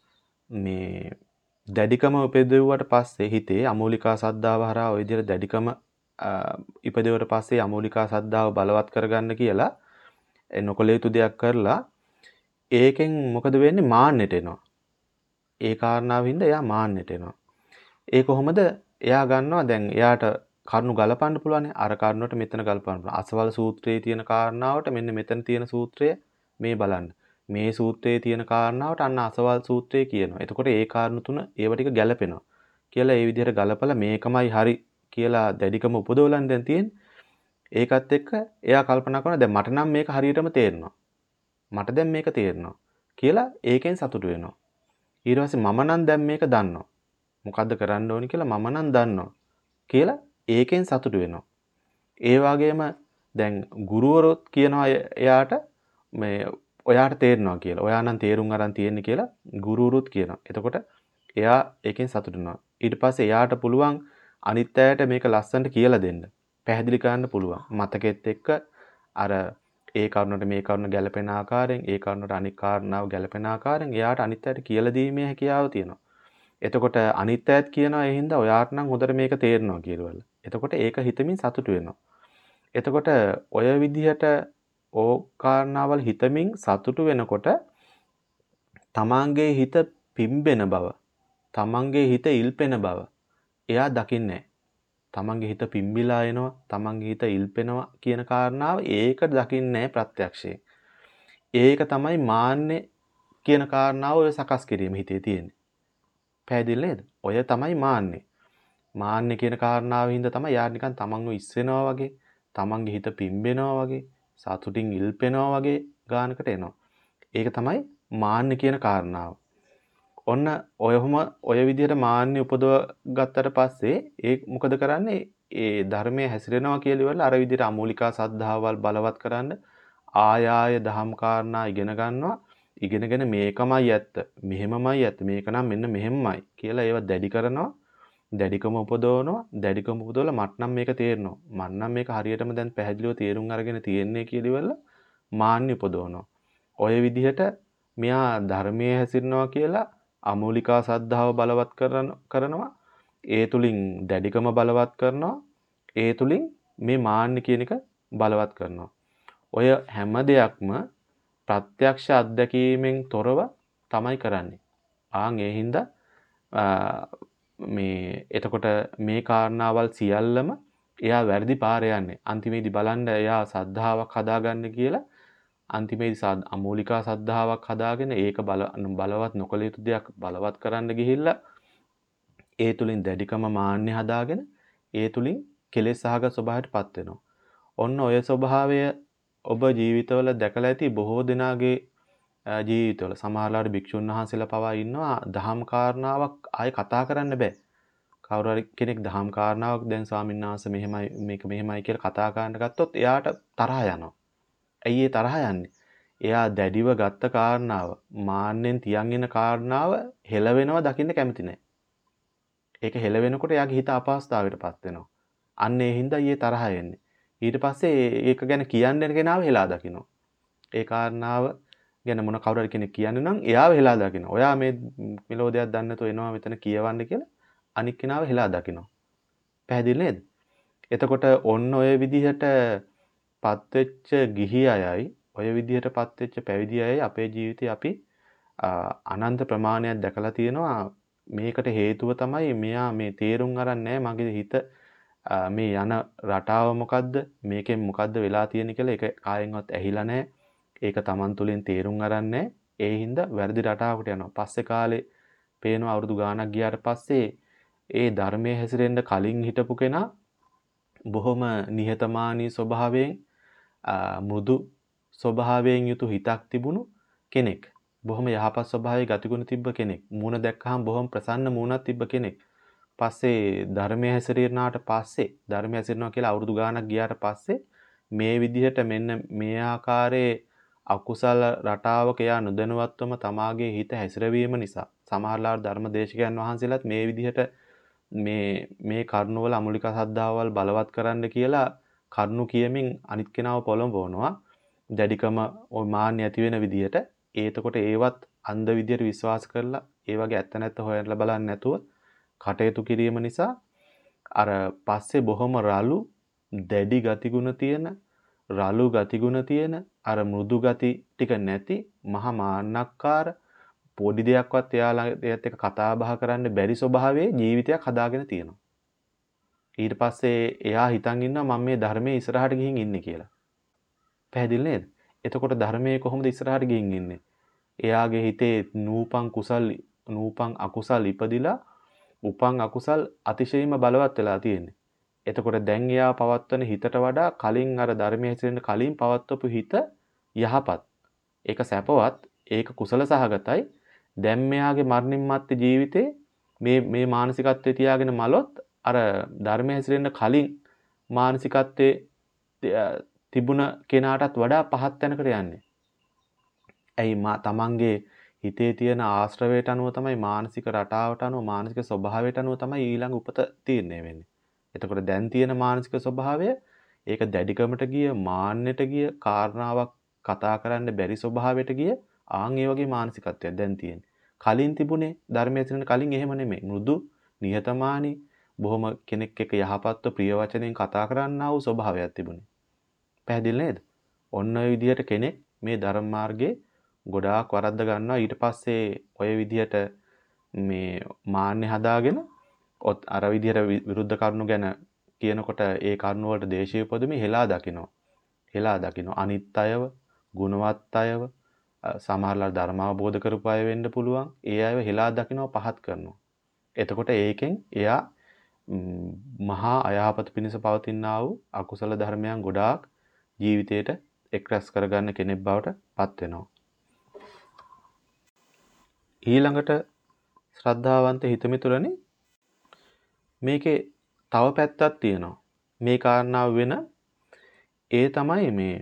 මේ දැඩිකම උපදෙව්වට පස්සේ හිතේ අමූලිකා සද්ධාව හරහා ඔය විදිහට දැඩිකම ඉපදෙවට පස්සේ අමූලිකා සද්ධාව බලවත් කරගන්න කියලා නොකල යුතු දෙයක් කරලා ඒකෙන් මොකද වෙන්නේ මාන්නෙට එනවා. ඒ කාරණාවින්ද එයා මාන්නෙට එනවා. ඒ කොහොමද එයා ගන්නවා දැන් එයාට කරුණු ගලපන්න පුළුවන්. අර කරුණට මෙතන ගලපන්න පුළුවන්. අසවල් සූත්‍රයේ තියෙන කාරණාවට මෙන්න මෙතන තියෙන සූත්‍රය මේ බලන්න. මේ සූත්‍රයේ තියෙන කාරණාවට අන්න අසවල් සූත්‍රය කියනවා. එතකොට ඒ කාරණු තුන ඒව ටික ගැලපෙනවා. කියලා ඒ විදිහට ගලපලා මේකමයි හරි කියලා දැඩිකම උපදවලන් දැන් තියෙන්නේ. ඒකත් එක්ක එයා කල්පනා කරනවා දැන් මට නම් මේක හරියටම තේරෙනවා. මට දැන් මේක තේරෙනවා කියලා ඒකෙන් සතුටු වෙනවා. ඊට පස්සේ මම නම් දැන් මේක දන්නවා. මොකද්ද කරන්න ඕනි කියලා මම නම් දන්නවා කියලා ඒකෙන් සතුටු වෙනවා. ඒ වගේම දැන් ගුරුවරොත් කියනවා එයාට මේ ඔයාට තේරෙනවා කියලා. ඔයා නම් තේරුම් අරන් තියෙන්නේ කියලා ගුරුවරුත් කියනවා. එතකොට එයා ඒකෙන් සතුටු වෙනවා. ඊට පස්සේ එයාට පුළුවන් අනිත් අයට මේක ලස්සනට කියලා දෙන්න. පැහැදිලි කරන්න පුළුවන්. මතකෙත් එක්ක අර ඒ කරුණට මේ කරුණ ගැලපෙන ආකාරයෙන් ඒ කරුණට අනිත් කාරණාව ගැලපෙන ආකාරයෙන් එයාට අනිත් අයට කියලා දීමේ හැකියාව තියෙනවා. එතකොට අනිත් අයත් කියනවා ඒ හින්දා ඔයාට නම් හොඳට මේක තේරෙනවා කියලා. එතකොට ඒක හිතමින් සතුටු වෙනවා. එතකොට ඔය විදිහට ඕ කාරණාවල් හිතමින් සතුටු වෙනකොට තමන්ගේ හිත පිම්බෙන බව, තමන්ගේ හිත ඉල්පෙන බව එයා දකින්නේ. තමන්ගේ හිත පිම්බිලා එනවා, තමන්ගේ හිත ඉල්පෙනවා කියන කාරණාව ඒක දකින්නේ ප්‍රත්‍යක්ෂයෙන්. ඒක තමයි මාන්නේ කියන කාරණාව ඔය සකස් කිරීම හිතේ තියෙන්නේ. පැහැදිලි නේද? ඔය තමයි මාන්නේ. මාන්නේ කියන කාරණාවෙන් හින්දා තමයි යා නිකන් තමන්ව ඉස්සෙනවා වගේ, තමන්ගේ හිත පිම්බෙනවා වගේ, සතුටින් ඉල්පෙනවා වගේ ගානකට එනවා. ඒක තමයි මාන්නේ කියන කාරණාව. ඔන්න ඔයොම ඔය විදිහට මාන්නේ උපදව ගත්තට පස්සේ ඒ මොකද කරන්නේ? ඒ ධර්මයේ හැසිරෙනවා කියලා ඉවරලා අර විදිහට අමූලිකා සද්ධාවල් බලවත් කරන්න ආයාය දහම් කාරණා ඉගෙන ගන්නවා. ඉගෙනගෙන මේකමයි ඇත්ත, මෙහෙමමයි ඇත්ත, මේක නම් මෙන්න මෙහෙමමයි කියලා ඒව දැඩි කරනවා. දැඩිකම උපදවනවා. දැඩිකම උපදවලා මට නම් මේක තේරෙනවා. මම නම් මේක හරියටම දැන් පැහැදිලිව තේරුම් අරගෙන තියෙන්නේ කියලා ඉවරලා මාන්නේ උපදවනවා. ඔය විදිහට මෙයා ධර්මයේ හැසිරෙනවා කියලා අමූලිකා සද්ධාව බලවත් කරනවා. ඒ තුලින් දැඩිකම බලවත් කරනවා. ඒ තුලින් මේ මාන්න කියන එක බලවත් කරනවා. ඔය හැම දෙයක්ම ප්‍රත්‍යක්ෂ අත්දැකීමෙන් තොරව තමයි කරන්නේ. ආන් ඒ හින්දා මේ එතකොට මේ කාරණාවල් සියල්ලම එයා වැරදි පාරේ යන්නේ. අන්තිමේදී බලන්න එයා සද්ධාාවක් හදාගන්න කියලා අන්තිමේදී අමූලිකා සද්ධාාවක් හදාගෙන ඒක බල බලවත් නොකළ යුතු දෙයක් බලවත් කරන්න ගිහිල්ලා ඒ තුලින් දැඩිකම මාන්නේ හදාගෙන ඒ තුලින් කෙලෙස් සහගත ස්වභාවයටපත් වෙනවා. ඔන්න ඔය ස්වභාවය ඔබ ජීවිතවල දැකලා ඇති බොහෝ දෙනාගේ ජීවිතවල. සමහරවිට භික්ෂුන් වහන්සේලා පවා ඉන්නවා දහම් කාරණාවක් ආයේ කතා කරන්න බෑ. කවුරු හරි කෙනෙක් දහම් කාරණාවක් දැන් ස්වාමීන් වහන්සේ මෙහෙමයි මේක මෙහෙමයි කියලා කතා කරන්න ගත්තොත් එයාට තරහ යනවා. ඇයි ඒ තරහ යන්නේ? එයා දැඩිව ගත්ත කාරණාව, මාන්නෙන් තියන් ඉන කාරණාව හෙලවෙනවා දකින්න කැමති නැහැ. ඒක හෙලවෙනකොට එයාගේ හිත අපහසුතාවයටපත් වෙනවා. අන්න ඒ හින්දා ඊයේ තරහ එන්නේ. ඊට පස්සේ ඒක ගැන කියන්න කෙනාව හෙලා දකිනවා. ඒ කාරණාව ගැන මොන කවුරු හරි කෙනෙක් කියන්නේ නම් එයාව හෙලා දකිනවා. ඔයා මේ මෙලෝ දෙයක් දන්නේ නැතුව එනවා මෙතන කියවන්න කියලා අනික් කෙනාව හෙලා දකිනවා. පැහැදිලි නේද? එතකොට ඔන්න ඔය විදිහට පත්වෙච්ච ගිහි අයයි ඔය විදිහට පත්වෙච්ච පැවිදි අයයි අපේ ජීවිතේ අපි අනන්ත ප්‍රමාණයක් දැකලා තියෙනවා. මේකට හේතුව තමයි මෙයා මේ තේරුම් අරන් නැහැ මගේ හිත මේ යන රටාව මොකද්ද, මේකෙන් මොකද්ද වෙලා තියෙන්නේ කියලා ඒක කායෙන්වත් ඇහිලා නැහැ. ඒක Taman තුලින් තේරුම් අරන් නැහැ. ඒ හින්දා වැරදි රටාවකට යනවා. පස්සේ කාලේ පේනවා අවුරුදු ගාණක් ගියාට පස්සේ ඒ ධර්මයේ හැසිරෙන්න කලින් හිටපු කෙනා බොහොම නිහතමානී ස්වභාවයෙන් මෘදු ස්වභාවයෙන් යුතු හිතක් තිබුණු කෙනෙක්. බොහොම යහපත් ස්වභාවයේ ගතිගුණ තිබ්බ කෙනෙක්. මූණ දැක්කහම බොහොම ප්‍රසන්න මූණක් තිබ්බ කෙනෙක්. පස්සේ ධර්මයේ හැසිරෙනාට පස්සේ ධර්මයේ හැසිරෙනවා කියලා අවුරුදු ගාණක් ගියාට පස්සේ මේ විදිහට මෙන්න මේ ආකාරයේ අකුසල රටාවක යා නොදැනුවත්වම තමාගේ හිත හැසිරවීම නිසා සමහරලාට ධර්මදේශකයන් වහන්සේලාත් මේ විදිහට මේ මේ කරුණවල අමූලික සද්ධාවල් බලවත් කරන්න කියලා කරුණු කියමින් අනිත් කෙනාව පොළඹවනවා. දැඩිකම ওই මාන්න ඇති වෙන විදිහට ඒතකොට ඒවත් අන්ධ විදියට විශ්වාස කරලා ඒ වගේ ඇත්ත නැත්ත හොයලා බලන්නේ නැතුව කටයුතු කිරීම නිසා අර පස්සේ බොහොම රළු දැඩි ගතිගුණ තියෙන රළු ගතිගුණ තියෙන අර මෘදු ගති ටික නැති මහා මාන්නක්කාර පොඩි දෙයක්වත් එයාලා එයත් එක්ක කතා බහ කරන්න බැරි ස්වභාවයේ ජීවිතයක් හදාගෙන තියෙනවා. ඊට පස්සේ එයා හිතන් ඉන්නවා මම මේ ධර්මයේ ඉස්සරහට ගිහින් ඉන්නේ කියලා. පැහැදිලි නේද? එතකොට ධර්මයේ කොහොමද ඉස්සරහට ගිහින් ඉන්නේ? එයාගේ හිතේ නූපන් කුසල් නූපන් අකුසල් ඉපදිලා උපන් අකුසල් අතිශයින්ම බලවත් වෙලා තියෙන්නේ. එතකොට දැන් එයා පවත්වන හිතට වඩා කලින් අර ධර්මයේ හැසිරෙන්න කලින් පවත්වපු හිත යහපත්. ඒක සැපවත්, ඒක කුසල සහගතයි. දැන් මෙයාගේ මරණින් මත්තේ ජීවිතේ මේ මේ මානසිකත්වයේ තියාගෙන මලොත් අර ධර්මයේ හැසිරෙන්න කලින් මානසිකත්වයේ තිබුණ කෙනාටත් වඩා පහත් තැනකට යන්නේ. ඇයි මා තමන්ගේ හිතේ තියෙන ආශ්‍රවයට අනුව තමයි මානසික රටාවට අනුව මානසික ස්වභාවයට අනුව තමයි ඊළඟ උපත තීරණය වෙන්නේ. එතකොට දැන් තියෙන මානසික ස්වභාවය ඒක දැඩිකමට ගිය මාන්නයට ගිය කාරණාවක් කතා කරන්න බැරි ස්වභාවයට ගිය ආන් ඒ වගේ මානසිකත්වයක් දැන් තියෙන්නේ. කලින් තිබුණේ ධර්මයේ තියෙන කලින් එහෙම නෙමෙයි. මෘදු, නිහතමානී, බොහොම කෙනෙක් එක්ක යහපත්ව ප්‍රිය වචනෙන් කතා කරන්නා වූ ස්වභාවයක් තිබුණේ. පැහැදිලි නේද? ඔන්න ඔය විදිහට කෙනෙක් මේ ධර්ම මාර්ගයේ ගොඩාක් වරද්ද ගන්නවා. ඊට පස්සේ ඔය විදිහට මේ මාන්නේ හදාගෙන අර විදිහට විරුද්ධ කරුණු ගැන කියනකොට ඒ කරුණු වලට දේශීය උපදෙමි හෙලා දකිනවා. හෙලා දකිනවා අනිත් අයව, ගුණවත් අයව, සමහරවල් ධර්ම අවබෝධ කරපු අය වෙන්න පුළුවන්. ඒ අයව හෙලා දකිනවා, පහත් කරනවා. එතකොට ඒකෙන් එයා මහා අයහපත පිණිස පවතිනා වූ අකුසල ධර්මයන් ගොඩාක් ජීවිතේට එක්රැස් කරගන්න කෙනෙක් බවට පත් වෙනවා. ඊළඟට ශ්‍රද්ධාවන්ත හිතමිතුරනි මේකේ තව පැත්තක් තියෙනවා. මේ කාරණාව වෙන ඒ තමයි මේ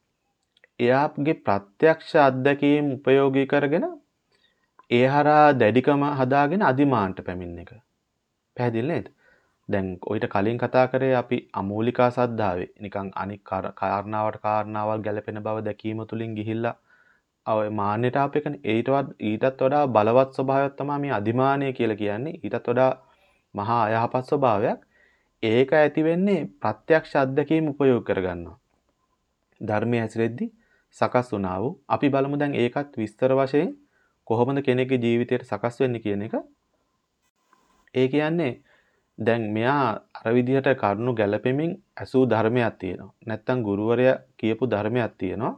එයාගේ ප්‍රත්‍යක්ෂ අත්දැකීම් උපයෝගී කරගෙන ඒ හරහා දැඩිකම හදාගෙන අදිමාන්ට පැමිණ එක. පැහැදිලි නේද? දැන් ඔయిత කලින් කතා කරේ අපි අමූලිකා සද්ධාවේ නිකන් අනික් කාරණාවට කාරණාවල් ගැලපෙන බව දැකීම තුලින් ගිහිල්ලා ඔය මාන්නයට ආපේකනේ. ඊටවත් ඊටත් වඩා බලවත් ස්වභාවයක් තමයි මේ අදිමානය කියලා කියන්නේ. ඊටත් වඩා මහා අයහපත් ස්වභාවයක්. ඒක ඇති වෙන්නේ ප්‍රත්‍යක්ෂ අත්දැකීම් උපයෝග කරගන්නවා. ධර්මයේ හැසිරෙද්දී සකස් වුණා වූ අපි බලමු දැන් ඒකත් විස්තර වශයෙන් කොහොමද කෙනෙකුගේ ජීවිතයට සකස් වෙන්නේ කියන එක. ඒ කියන්නේ දැන් මෙයා අර විදිහට කරුණු ගැලපෙමින් ඇසූ ධර්මයක් තියෙනවා. නැත්තම් ගුරුවරයා කියපු ධර්මයක් තියෙනවා.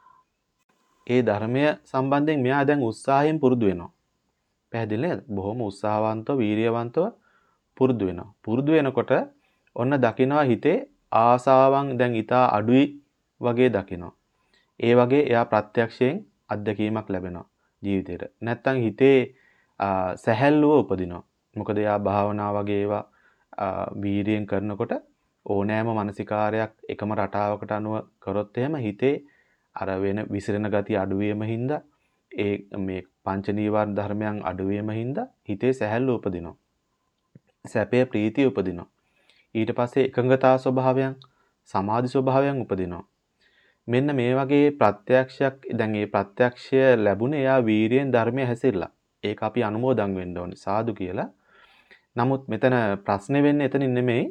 ඒ ධර්මය සම්බන්ධයෙන් මෙයා දැන් උත්සාහයෙන් පුරුදු වෙනවා. පැහැදිලි නේද? බොහොම උත්සාහවන්තව, වීරියවන්තව පුරුදු වෙනවා. පුරුදු වෙනකොට ඔන්න දකිනවා හිතේ ආසාවන් දැන් ඊටා අඩුයි වගේ දකිනවා. ඒ වගේ එයා ප්‍රත්‍යක්ෂයෙන් අත්දැකීමක් ලැබෙනවා ජීවිතේට. නැත්තම් හිතේ සැහැල්ලුව උපදිනවා. මොකද එයා භාවනා වගේ ඒවා වීරියෙන් කරනකොට ඕනෑම මානසිකාරයක් එකම රටාවකට අනුව කරොත් එහෙම හිතේ අර වෙන විසිරෙන ගතිය අඩු වීම හින්දා ඒ මේ පංච නීවරණ ධර්මයන් අඩු වීම හින්දා හිතේ සැහැල්ලුව උපදිනවා. සැපේ ප්‍රීතිය උපදිනවා. ඊට පස්සේ එකඟතා ස්වභාවයන්, සමාධි ස්වභාවයන් උපදිනවා. මෙන්න මේ වගේ ප්‍රත්‍යක්ෂයක් දැන් මේ ප්‍රත්‍යක්ෂය ලැබුණේ එයා වීරියෙන් ධර්මයේ හැසිරලා. ඒක අපි අනුමෝදන් වෙන්න ඕනේ සාදු කියලා. නමුත් මෙතන ප්‍රශ්නේ වෙන්නේ එතනින් නෙමෙයි.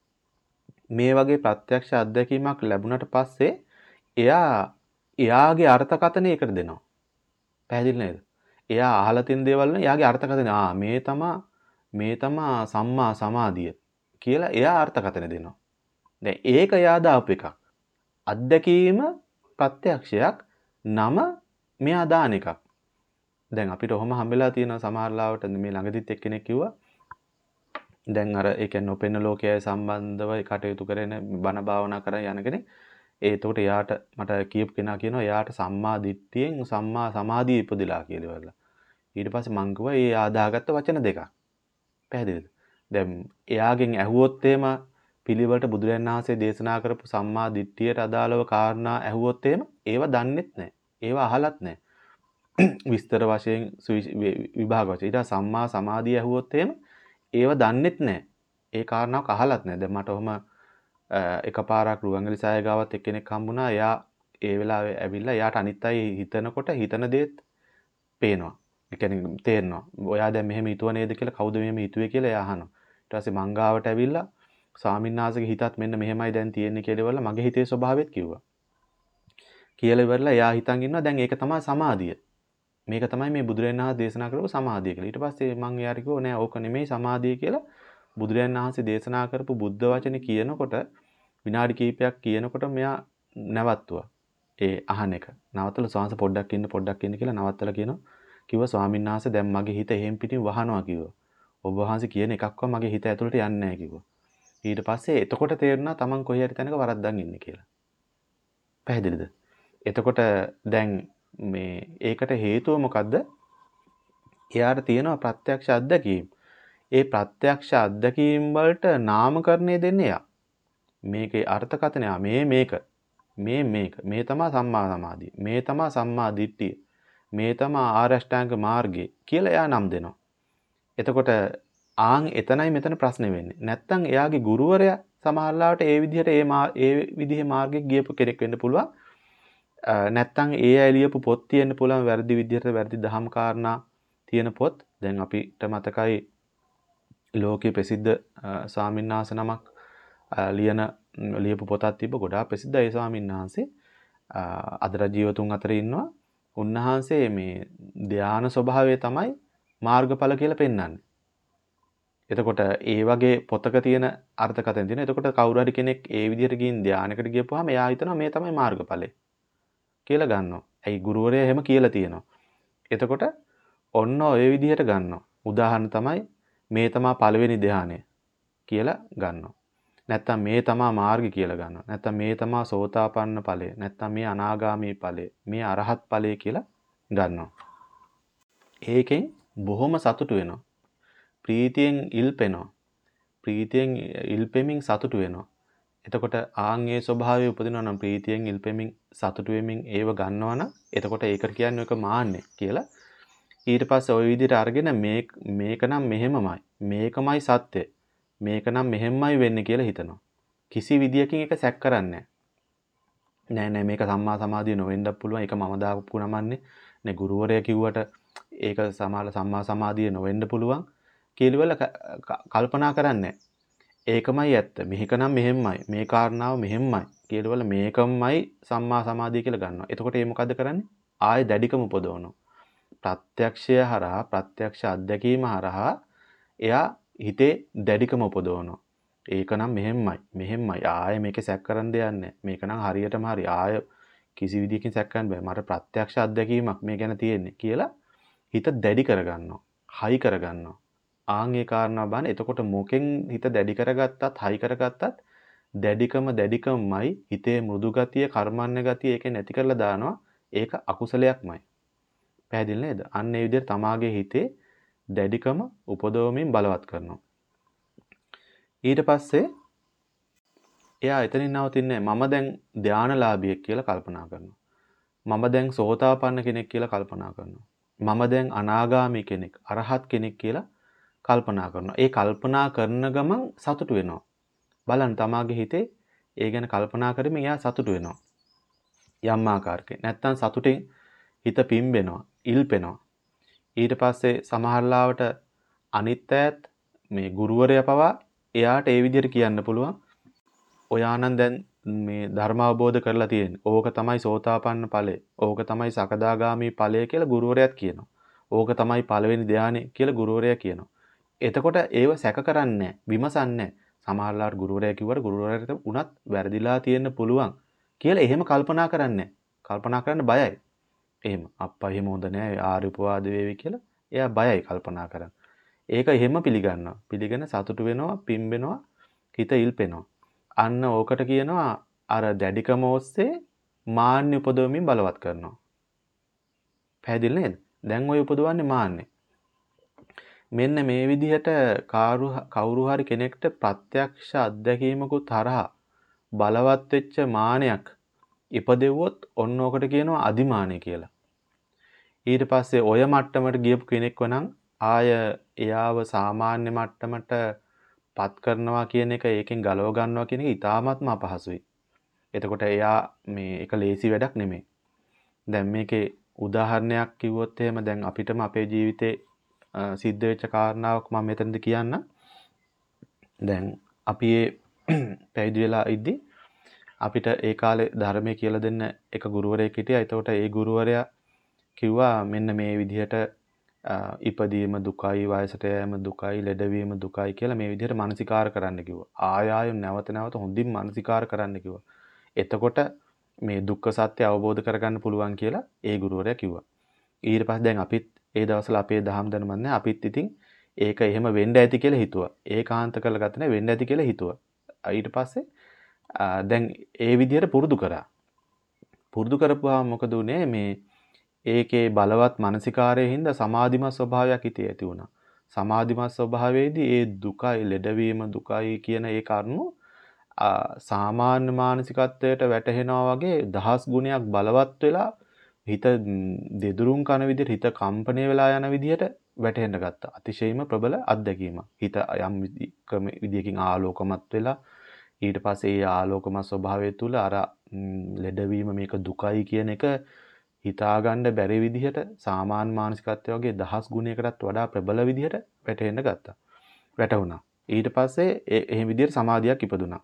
මේ වගේ ප්‍රත්‍යක්ෂ අත්දැකීමක් ලැබුණට පස්සේ එයා එයාගේ අර්ථකථනය එකට දෙනවා. පැහැදිලි නේද? එයා අහලා තියෙන දේවල් වලින් එයාගේ අර්ථකථන ආ මේ තමා මේ තමා සම්මා සමාධිය කියලා එයා අර්ථකථන දෙනවා. දැන් ඒක එයා දාපු එකක්. අත්දැකීම ප්‍රත්‍යක්ෂයක් නම මෙයා දාන එකක්. දැන් අපිට ඔහොම හම්බෙලා තියෙන සමහර ලාවට මේ ළඟදිත් එක්කෙනෙක් කිව්වා දැන් අර ඒ කියන්නේ ඔපෙන්න ලෝකයේ සම්බන්ධව කටයුතු කරන බණ භාවනා කරන යන කෙනෙක් ඒ එතකොට එයාට මට කියපු කෙනා කියනවා එයාට සම්මා දිට්ඨියෙන් සම්මා සමාධිය ඉපදිලා කියලා ඉවරලා. ඊට පස්සේ මං කිව්වා ඒ ආදාගත්ත වචන දෙකක්. පැහැදිලිද? දැන් එයාගෙන් ඇහුවොත් එහෙම පිළිවෙලට බුදුරජාණන් වහන්සේ දේශනා කරපු සම්මා දිට්ඨියට අදාළව කාරණා ඇහුවොත් එහෙම ඒව දන්නෙත් නැහැ. ඒව අහලත් නැහැ. විස්තර වශයෙන් විභාග වශයෙන් ඊට සම්මා සමාධිය ඇහුවොත් එහෙම ඒව දන්නෙත් නැහැ. ඒ කාරණාවක් අහලත් නැහැ. දැන් මට ඔහම එකපාරක් රුවන්වැලි සෑය ගාවත් එක්කෙනෙක් හම්බුණා. එයා ඒ වෙලාවේ ඇවිල්ලා එයාට අනිත් අය හිතනකොට හිතන දේත් පේනවා. ඒ කියන්නේ තේරෙනවා. ඔයා දැන් මෙහෙම හිතුව නේද කියලා කවුද මෙහෙම හිතුවේ කියලා එයා අහනවා. ඊට පස්සේ මං ගාවට ඇවිල්ලා ස්වාමීන් වහන්සේගේ හිතත් මෙන්න මෙහෙමයි දැන් තියෙන්නේ කියලා ඉවරලා මගේ හිතේ ස්වභාවයත් කිව්වා. කියලා ඉවරලා එයා හිතන් ඉන්නවා දැන් ඒක තමයි සමාධිය. මේක තමයි මේ බුදුරජාණන් වහන්සේ දේශනා කරපු සමාධිය කියලා. ඊට පස්සේ මං එයාට කිව්වා නෑ ඕක නෙමෙයි සමාධිය කියලා. බුදුරජාණන් වහන්සේ දේශනා කරපු බුද්ධ වචනේ කියනකොට විනාඩි කිහිපයක් කියනකොට මෙයා නැවතුවා. ඒ අහන එක. නවත්තලා ස්වාමීන් පොඩ්ඩක් ඉන්න පොඩ්ඩක් ඉන්න කියලා නවත්තලා කියනවා. කිව්වා ස්වාමීන් වහන්සේ දැන් මගේ හිත එහෙම් පිටින් වහනවා කිව්වා. ඔබ වහන්සේ කියන එකක්වත් මගේ හිත ඇතුළට යන්නේ නැහැ කිව්වා. ඊට පස්සේ එතකොට තේරුණා තමන් කොහේ හරි තැනක වරද්දන් ඉන්නේ කියලා. පැහැදිලිද? එතකොට දැන් මේ ඒකට හේතුව මොකද්ද? එයාට තියෙනවා ප්‍රත්‍යක්ෂ අත්දැකීම්. ඒ ප්‍රත්‍යක්ෂ අත්දැකීම් වලට නාමකරණය දෙන්නේ එයා. මේකේ අර්ථකථනය මේ මේක මේ මේක මේ තමයි සම්මා සමාධිය. මේ තමයි සම්මා දිට්ඨිය. මේ තමයි ආර්ය අෂ්ටාංග මාර්ගය කියලා එයා නම් දෙනවා. එතකොට ආන් එතනයි මෙතන ප්‍රශ්නේ වෙන්නේ. නැත්තම් එයාගේ ගුරුවරයා සමහරවිට ඒ විදිහට ඒ ඒ විදිහේ මාර්ගෙක ගියපු කෙනෙක් වෙන්න පුළුවන්. නැත්තම් ඒ අය ලියපු පොත් තියෙන්න පුළුවන් වැරදි විදිහට වැරදි දහම් කාරණා තියෙන පොත්. දැන් අපිට මතකයි ලෝකයේ ප්‍රසිද්ධ ස්වාමීන් වහන්සේ නමක් ලියන ලියපු පොතක් තිබ්බ ගොඩාක් ප්‍රසිද්ධයි ඒ ස්වාමීන් වහන්සේ. අදර ජීවතුන් අතර ඉන්නවා. උන්වහන්සේ මේ ධානා ස්වභාවය තමයි මාර්ගඵල කියලා පෙන්වන්නේ. එතකොට ඒ වගේ පොතක තියෙන අර්ථකථන තියෙනවා. එතකොට කවුරු හරි කෙනෙක් ඒ විදිහට ගින් ධානයකට ගියපුවාම එයා හිතනවා මේ තමයි මාර්ගඵලය කියලා ගන්නවා. ඇයි ගුරුවරයා එහෙම කියලා තියෙනවා. එතකොට ඔන්න ඔය විදිහට ගන්නවා. උදාහරණ තමයි මේ තමයි පළවෙනි ධානය කියලා ගන්නවා. නැත්තම් මේ තමයි මාර්ගය කියලා ගන්නවා. නැත්තම් මේ තමයි සෝතාපන්න ඵලය. නැත්තම් මේ අනාගාමී ඵලය. මේ අරහත් ඵලය කියලා ගන්නවා. ඒකෙන් බොහොම සතුටු වෙනවා. ප්‍රීතියෙන් ඉල්පෙනවා. ප්‍රීතියෙන් ඉල්පෙමින් සතුටු වෙනවා. එතකොට ආන්ගේ ස්වභාවය උපදිනවා නම් ප්‍රීතියෙන් ඉල්පෙමින් සතුටු වෙමින් ඒව ගන්නවා නම් එතකොට ඒකට කියන්නේ එක මාන්නේ කියලා. ඊට පස්සේ ওই විදිහට අරගෙන මේ මේක නම් මෙහෙමමයි. මේකමයි සත්‍ය. මේක නම් මෙහෙමයි වෙන්නේ කියලා හිතනවා. කිසි විදියකින් ඒක සැක කරන්නේ නෑ. නෑ මේක සම්මා සමාධිය නොවෙන්නත් පුළුවන්. ඒක මම දාපු නමන්නේ. නේ ගුරුවරයා කිව්වට ඒක සමාල සම්මා සමාධිය නොවෙන්න පුළුවන්. කීලිවල කල්පනා කරන්නේ ඒකමයි ඇත්ත. මේක නම් මෙහෙමයි. මේ කාරණාව මෙහෙමයි. කීලිවල මේකමයි සම්මා සමාධිය කියලා ගන්නවා. එතකොට මේ මොකද කරන්නේ? ආයෙ දැඩිකම උපදවනවා. ප්‍රත්‍යක්ෂය හරහා ප්‍රත්‍යක්ෂ අත්දැකීම හරහා එයා හිතේ දැඩිකම උපදවනවා. ඒක නම් මෙහෙමයි. මෙහෙමයි. ආයෙ මේකේ සැක කරන්න දෙයක් නැහැ. මේක නම් හරියටම හරි. ආයෙ කිසි විදිහකින් සැක කරන්න බෑ. මට ප්‍රත්‍යක්ෂ අත්දැකීමක් මේ ගැන තියෙන්නේ කියලා හිත දැඩි කරගන්නවා. හයි කරගන්නවා. ආන් ඒ කාරණා බලන්න. එතකොට මොකෙන් හිත දැඩි කරගත්තත්, හයි කරගත්තත් දැඩිකම දැඩිකමයි හිතේ මෘදු ගතිය, කර්මන්නේ ගතිය ඒකේ නැති කරලා දානවා. ඒක අකුසලයක්මයි. පැහැදිලි නේද? අන්න ඒ විදිහට තමාගේ හිතේ දැඩිකම උපදවමින් බලවත් කරනවා. ඊට පස්සේ එයා එතනින් නවතින්නේ මම දැන් ධානලාභියෙක් කියලා කල්පනා කරනවා. මම දැන් සෝතාපන්න කෙනෙක් කියලා කල්පනා කරනවා. මම දැන් අනාගාමී කෙනෙක්, අරහත් කෙනෙක් කියලා කල්පනා කරනවා. ඒ කල්පනා කරන ගමන් සතුටු වෙනවා. බලන්න තමාගේ හිතේ ඒ ගැන කල්පනා කරමින් එයා සතුටු වෙනවා. යම් ආකාරයකින්. නැත්තම් සතුටින් හිත පිම්බෙනවා, ඉල්පෙනවා. ඊට පස්සේ සමහරලාවට අනිත්‍යයත් මේ ගුරුවරයා පවා එයාට ඒ විදිහට කියන්න පුළුවන්. ඔයානම් දැන් මේ ධර්ම අවබෝධ කරලා තියෙන්නේ. ඕක තමයි සෝතාපන්න ඵලය. ඕක තමයි සකදාගාමි ඵලය කියලා ගුරුවරයාත් කියනවා. ඕක තමයි පළවෙනි ධානය කියලා ගුරුවරයා කියනවා. එතකොට ඒව සැක කරන්නේ නැහැ, විමසන්නේ නැහැ. සමහරවිට ගුරුවරයා කිව්වට ගුරුවරයාට උනත් වැරදිලා තියෙන්න පුළුවන් කියලා එහෙම කල්පනා කරන්නේ නැහැ. කල්පනා කරන්න බයයි. එහෙම අප්පා එහෙම හොඳ නෑ ආර්ය උපවාද වේවි කියලා එයා බයයි කල්පනා කරන්න. ඒක එහෙම පිළිගන්නවා. පිළිගෙන සතුටු වෙනවා, පිම්බෙනවා, හිත ඉල්පෙනවා. අන්න ඕකට කියනවා අර දැඩිකම ඔස්සේ මාන්න උපදවමින් බලවත් කරනවා. පැහැදිලි නේද? දැන් ඔය උපදවන්නේ මාන්නේ. මෙන්න මේ විදිහට කවුරු හරි කෙනෙක්ට ප්‍රත්‍යක්ෂ අත්දැකීමකුත් හරහා බලවත් වෙච්ච මානයක් ඉපදෙව්වොත් ඔන්න ඕකට කියනවා අදිමානය කියලා. ඊට පස්සේ ඔය මට්ටමට ගියපු කෙනෙක්ව නම් ආය එයාව සාමාන්‍ය මට්ටමට පත් කරනවා කියන එක ඒකෙන් ගලව ගන්නවා කියන එක ඉතාමත්ම අපහසුයි. එතකොට එයා මේ එක ලේසි වැඩක් නෙමෙයි. දැන් මේකේ උදාහරණයක් කිව්වොත් එහෙම දැන් අපිටම අපේ ජීවිතේ සිද්ධ වෙච්ච කාරණාවක් මම මෙතනදී කියන්න. දැන් අපි මේ පැවිදි වෙලා ඉද්දි අපිට ඒ කාලේ ධර්මයේ කියලා දෙන්න එක ගුරුවරයෙක් හිටියා. එතකොට ඒ ගුරුවරයා කිව්වා මෙන්න මේ විදිහට ඉපදීම දුකයි, වයසට යෑම දුකයි, ලෙඩවීම දුකයි කියලා මේ විදිහට මානසිකාර කරන්න කිව්වා. ආය ආය නැවත නැවත හොඳින් මානසිකාර කරන්න කිව්වා. එතකොට මේ දුක්ඛ සත්‍ය අවබෝධ කරගන්න පුළුවන් කියලා ඒ ගුරුවරයා කිව්වා. ඊට පස්සේ දැන් අපිත් ඒ දවස්වල අපේ දහම් දැනුම නැහැ. අපිත් ඉතින් ඒක එහෙම වෙන්න ඇති කියලා හිතුවා. ඒකාන්ත කරගත්ත නැහැ වෙන්න ඇති කියලා හිතුවා. ඊට පස්සේ දැන් ඒ විදිහට පුරුදු කරා. පුරුදු කරපුවාම මොකද උනේ මේ ඒකේ බලවත් මානසිකාරයේ හින්දා සමාධිමත් ස්වභාවයක් හිතේ ඇති වුණා. සමාධිමත් ස්වභාවයේදී ඒ දුකයි, ලෙඩවීම දුකයි කියන ඒ කරුණු සාමාන්‍ය මානසිකත්වයට වැටහෙනවා වගේ දහස් ගුණයක් බලවත් වෙලා හිත දෙදුරුම් කන විදිහට හිත කම්පණය වෙලා යන විදිහට වැටෙන්න ගත්තා. අතිශයින්ම ප්‍රබල අත්දැකීමක්. හිත යම් විදිහකින් ආලෝකමත් වෙලා ඊට පස්සේ ඒ ආලෝකමත් ස්වභාවය තුළ අර ලෙඩවීම මේක දුකයි කියන එක හිතාගන්න බැරි විදිහට සාමාන්‍ය මානසිකත්වය වගේ දහස් ගුණයකටත් වඩා ප්‍රබල විදිහට වැටෙන්න ගත්තා. වැටුණා. ඊට පස්සේ ඒ එහෙම විදිහට සමාධියක් ඉපදුනා.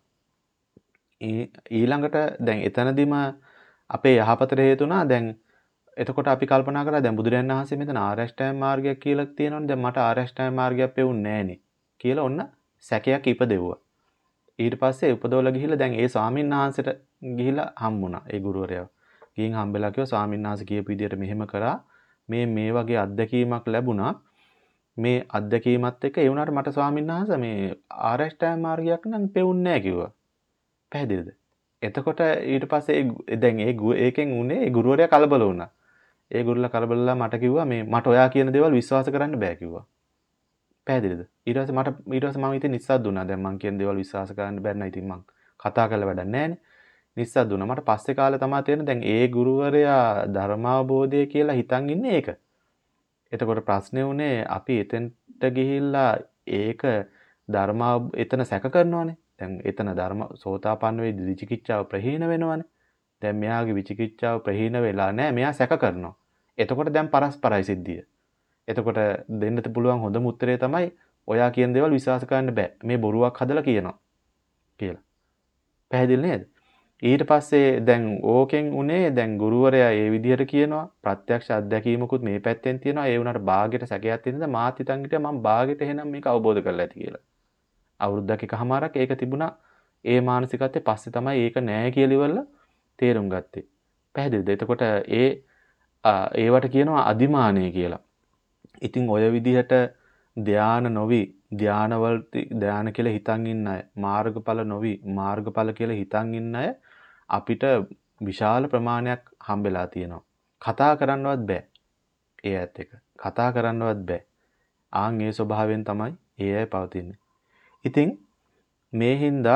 ඊළඟට දැන් එතනදිම අපේ යහපතට හේතුණා. දැන් එතකොට අපි කල්පනා කරා දැන් බුදුරජාණන් වහන්සේ මෙතන ආරෂ්ඨායම මාර්ගයක් කියලා තියෙනවනේ. දැන් මට ආරෂ්ඨායම මාර්ගයක් පෙවුන්නේ නැහනේ කියලා ඔන්න සැකයක් ඉපදෙව්වා. ඊට පස්සේ උපදවලා ගිහිල්ලා දැන් ඒ ස්වාමීන් වහන්සේට ගිහිල්ලා හම්බුණා. ඒ ගුරුවරයා. ගිහින් හම්බෙලා කිව්වා ස්වාමීන් වහන්සේ කියපු විදිහට මෙහෙම කරා. මේ මේ වගේ අත්දැකීමක් ලැබුණා. මේ අත්දැකීමත් එක්ක ඒ වුණාට මට ස්වාමීන් වහන්සේ මේ ආරෂ්ඨායම මාර්ගයක් නම් පෙවුන්නේ නැහැ කිව්වා. පැහැදිලිද? එතකොට ඊට පස්සේ දැන් ඒ ඒකෙන් උනේ ඒ ගුරුවරයා කලබල වුණා. ඒ ගුරුලා කලබලලා මට කිව්වා මේ මට ඔයා කියන දේවල් විශ්වාස කරන්න බෑ කිව්වා. පැහැදිලිද? ඊට පස්සේ මට ඊට පස්සේ මම ඉතින් නිස්සද්ද වුණා. දැන් මං කියන දේවල් විශ්වාස කරන්න බැරි නම් ඉතින් මං කතා කරලා වැඩක් නැහැනේ. නිස්සද්ද වුණා. මට පස්සේ කාලේ තමයි තේරෙන්නේ දැන් ඒ ගුරුවරයා ධර්මාවබෝධය කියලා හිතන් ඉන්නේ ඒක. එතකොට ප්‍රශ්නේ උනේ අපි එතෙන්ට ගිහිල්ලා ඒක ධර්මා එතන සැක කරනවානේ. දැන් එතන ධර්ම සෝතාපන්න වෙයි විචිකිච්ඡාව ප්‍රහීන වෙනවනේ. දැන් මෙයාගේ විචිකිච්ඡාව ප්‍රහීන වෙලා නැහැ. මෙයා සැක කරනවා. එතකොට දැන් පරස්පරයි සිද්ධිය. එතකොට දෙන්නත් පුළුවන් හොඳම උත්තරේ තමයි ඔයා කියන දේවල් විශ්වාස කරන්න බෑ. මේ බොරුවක් හදලා කියනවා කියලා. පැහැදිලි නේද? ඊට පස්සේ දැන් ඕකෙන් උනේ දැන් ගුරුවරයා ඒ විදිහට කියනවා ප්‍රත්‍යක්ෂ අත්දැකීමකුත් මේ පැත්තෙන් තියෙනවා. ඒ වුණාට භාගයට සැකයක් තියෙනද මාත් හිතන් හිටියා මම භාගයට එහෙනම් මේක අවබෝධ කරලා ඇති කියලා. අවුරුද්දක් එකමාරක් ඒක තිබුණා. ඒ මානසිකත්වයේ පස්සේ තමයි ඒක නෑ කියලා ඉවරලා තේරුම් ගත්තේ. පැහැදිලිද? එතකොට ඒ ඒවට කියනවා අදිමානය කියලා. ඉතින් ඔය විදිහට ධාන නොවි ධානවල ධාන කියලා හිතන් ඉන්න අය මාර්ගඵල නොවි මාර්ගඵල කියලා හිතන් ඉන්න අය අපිට විශාල ප්‍රමාණයක් හම්බෙලා තියෙනවා. කතා කරන්නවත් බෑ. ඒ ඇත්ත එක. කතා කරන්නවත් බෑ. ආන් ඒ ස්වභාවයෙන් තමයි ඒ අය පවතින්නේ. ඉතින් මේ හින්දා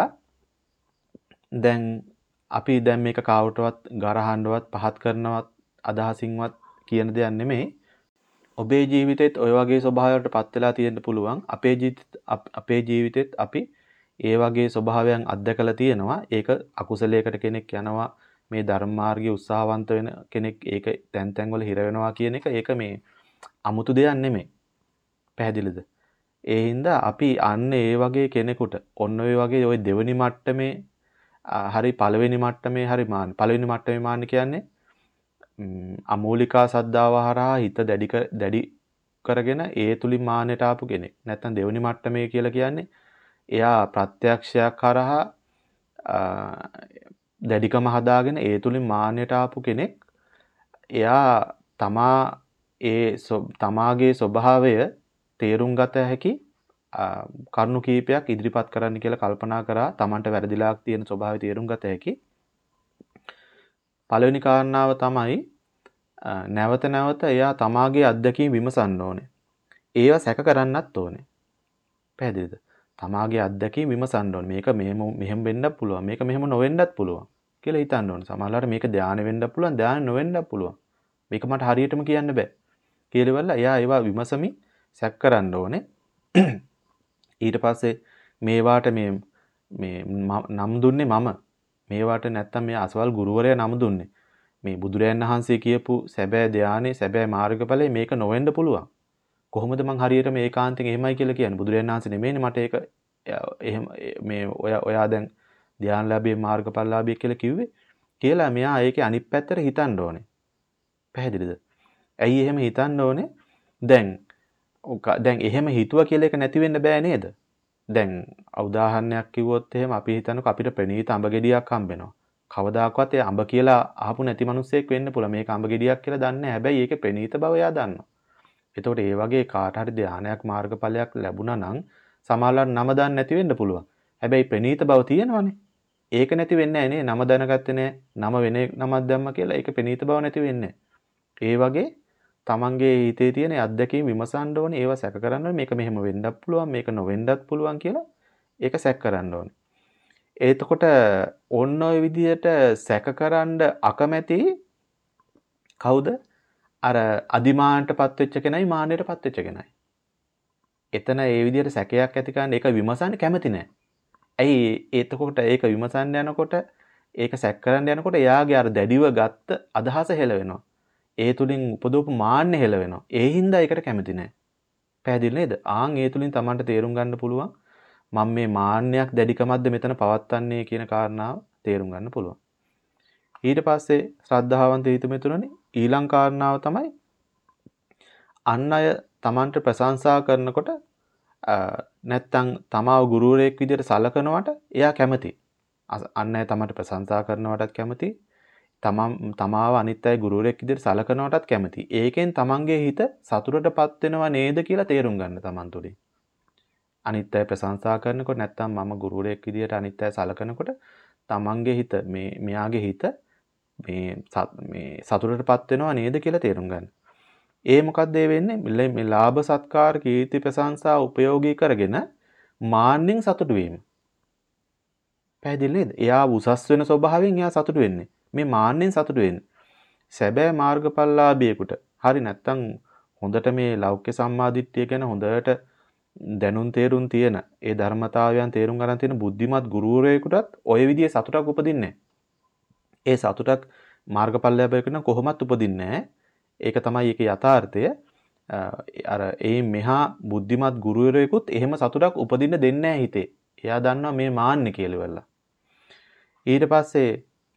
දැන් අපි දැන් මේක කාවටවත් ගරහන්නවත් පහත් කරනවත් අදහසින්වත් කියන දෙයක් නෙමෙයි. ඔබේ ජීවිතෙත් ඔය වගේ ස්වභාවයකට පත් වෙලා තියෙන්න පුළුවන්. අපේ ජීවිතෙත් අපේ ජීවිතෙත් අපි ඒ වගේ ස්වභාවයන් අත්දකලා තියෙනවා. ඒක අකුසලයකට කෙනෙක් යනවා මේ ධර්ම මාර්ගයේ උත්සාහවන්ත වෙන කෙනෙක් ඒක තැන් තැන් වල හිර වෙනවා කියන එක ඒක මේ අමුතු දෙයක් නෙමෙයි. පැහැදිලිද? ඒ හින්දා අපි අන්න ඒ වගේ කෙනෙකුට ඔන්න ඔය වගේ ওই දෙවෙනි මට්ටමේ හරි පළවෙනි මට්ටමේ හරි මාන පළවෙනි මට්ටමේ මාන කියන්නේ අමූලිකා සද්ධාව හරහා හිත දැඩි දැඩි කරගෙන ඒ තුලින් මාන්නයට ආපු කෙනෙක්. නැත්තම් දෙවෙනි මට්ටමේ කියලා කියන්නේ එයා ප්‍රත්‍යක්ෂයක් කරහා දැඩිකම හදාගෙන ඒ තුලින් මාන්නයට ආපු කෙනෙක්. එයා තමා ඒ තමාගේ ස්වභාවය තේරුම් ගත හැකි කරුණු කීපයක් ඉදිරිපත් කරන්න කියලා කල්පනා කරා. තමන්ට වැරදිලා තියෙන ස්වභාවය තේරුම් ගත හැකි. පළවෙනි කාරණාව තමයි නැවත නැවත එයා තමාගේ අත්දැකීම් විමසන්න ඕනේ. ඒවා සැක කරන්නත් ඕනේ. පැහැදිලිද? තමාගේ අත්දැකීම් විමසන්න ඕනේ. මේක මෙහෙම මෙහෙම වෙන්නත් පුළුවන්. මේක මෙහෙම නොවෙන්නත් පුළුවන් කියලා හිතන්න ඕනේ. සමහරවිට මේක ධානය වෙන්නත් පුළුවන්, ධානය නොවෙන්නත් පුළුවන්. මේක මට හරියටම කියන්න බෑ. කියලා එයා ඒවා විමසමින් සැක කරන්න ඕනේ. ඊට පස්සේ මේවාට මේ මේ නම් දුන්නේ මම. මේවාට නැත්තම් මේ අසවල් ගුරුවරයා නම් දුන්නේ. මේ බුදුරයන් වහන්සේ කියපු සැබෑ ධානයේ සැබෑ මාර්ගඵලයේ මේක නොවෙන්න පුළුවන්. කොහොමද මං හරියට මේ ඒකාන්තයෙන් එහෙමයි කියලා කියන්නේ? බුදුරයන් වහන්සේ නෙමෙයිනේ මට ඒක එහෙම මේ ඔය ඔයා දැන් ධානලාභී මාර්ගඵලලාභී කියලා කිව්වේ කියලා මෙයා ඒකේ අනිත් පැත්තට හිතන්න ඕනේ. පැහැදිලිද? ඇයි එහෙම හිතන්න ඕනේ? දැන් දැන් එහෙම හිතුවා කියලා එක නැති වෙන්න බෑ නේද? දැන් උදාහරණයක් කිව්වොත් එහෙම අපි හිතනකො අපිට ප්‍රණීත අඹ ගෙඩියක් හම්බෙනවා. කවදාකවත් ඒ අඹ කියලා අහපු නැති මිනිස්සෙක් වෙන්න පුළුවන්. මේක අඹ ගෙඩියක් කියලා දන්නේ නැහැ. හැබැයි ඒකේ ප්‍රණීත බව එයා දන්නවා. එතකොට ඒ වගේ කාට හරි ධානයක් මාර්ගඵලයක් ලැබුණා නම් සමහරවල් නම දන්නේ නැති වෙන්න පුළුවන්. හැබැයි ප්‍රණීත බව තියෙනවනේ. ඒක නැති වෙන්නේ නැහැ නේ. නම දැනගත්තේ නැහැ. නම වෙන නමක් දැම්ම කියලා ඒක ප්‍රණීත බව නැති වෙන්නේ. ඒ වගේ තමන්ගේ හිතේ තියෙන අත්දැකීම් විමසන්න ඕනේ. ඒවා සැක කරන්න ඕනේ. මේක මෙහෙම වෙන්නත් පුළුවන්. මේක නොවෙන්නත් පුළුවන් කියලා ඒක සැක කරන්න ඕනේ. එතකොට ඔන්න ඔය විදිහට සැකකරනද අකමැති කවුද? අර අදිමානටපත් වෙච්ච කෙනයි මාන්නයටපත් වෙච්ච කෙනයි. එතන ඒ විදිහට සැකයක් ඇති කරන එක විමසන්න කැමති නැහැ. ඇයි එතකොට ඒක විමසන්න යනකොට ඒක සැක කරන්න යනකොට එයාගේ අර දැඩිව ගත්ත අදහස හෙලවෙනවා. ඒ තුලින් උපදවපු මාන්නේ හෙලවෙනවා. ඒ හින්දා ඒකට කැමති නැහැ. පැහැදිලි නේද? ආන් ඒ තුලින් Tamanට තේරුම් ගන්න පුළුවන් මම මේ මාන්නයක් දැඩිකමක්ද මෙතන පවත්න්නේ කියන කාරණාව තේරුම් ගන්න පුළුවන්. ඊට පස්සේ ශ්‍රද්ධාවන්ත හිතමිතුරනේ ඊළඟ කාරණාව තමයි අන් අය Tamanට ප්‍රශංසා කරනකොට නැත්තම් තමාව ගුරුවරයෙක් විදිහට සලකනවට එයා කැමති. අන් අය Tamanට ප්‍රශංසා කරනවටත් කැමති. තමන් තමාව අනිත් අය ගුරුවරයෙක් විදිහට සලකනවටත් කැමති. ඒකෙන් Tamanගේ හිත සතුටටපත් වෙනව නේද කියලා තේරුම් ගන්න Taman තුලින්. අනිත් අය ප්‍රශංසා කරනකොට නැත්තම් මම ගුරුවරයෙක් විදියට අනිත් අය සලකනකොට තමන්ගේ හිත මේ මෙයාගේ හිත මේ මේ සතුටටපත් වෙනව නේද කියලා තේරුම් ගන්න. ඒ මොකද්ද ඒ වෙන්නේ? මේ ලාභ සත්කාර කීර්ති ප්‍රශංසා උපයෝගී කරගෙන මාන්නෙන් සතුටු වීම. පැහැදිලි නේද? එයා උසස් වෙන ස්වභාවයෙන් එයා සතුටු වෙන්නේ. මේ මාන්නෙන් සතුටු වෙන්නේ. සැබෑ මාර්ගඵලලාභියෙකුට හරි නැත්තම් හොඳට මේ ලෞකික සම්මාදිට්ඨිය ගැන හොඳට දැනුම් තේරුම් තියෙන ඒ ධර්මතාවයන් තේරුම් ගන්න තියෙන බුද්ධිමත් ගුරුවරයෙකුටත් ওই විදිහේ සතුටක් උපදින්නේ ඒ සතුටක් මාර්ගඵල ලැබෙන්න කොහොමත් උපදින්නේ නැහැ. ඒක තමයි ඒකේ යථාර්ථය. අර ඒ මෙහා බුද්ධිමත් ගුරුවරයෙකුත් එහෙම සතුටක් උපදින්න දෙන්නේ නැහැ හිතේ. එයා දන්නවා මේ මාන්නේ කියලා වෙලා. ඊට පස්සේ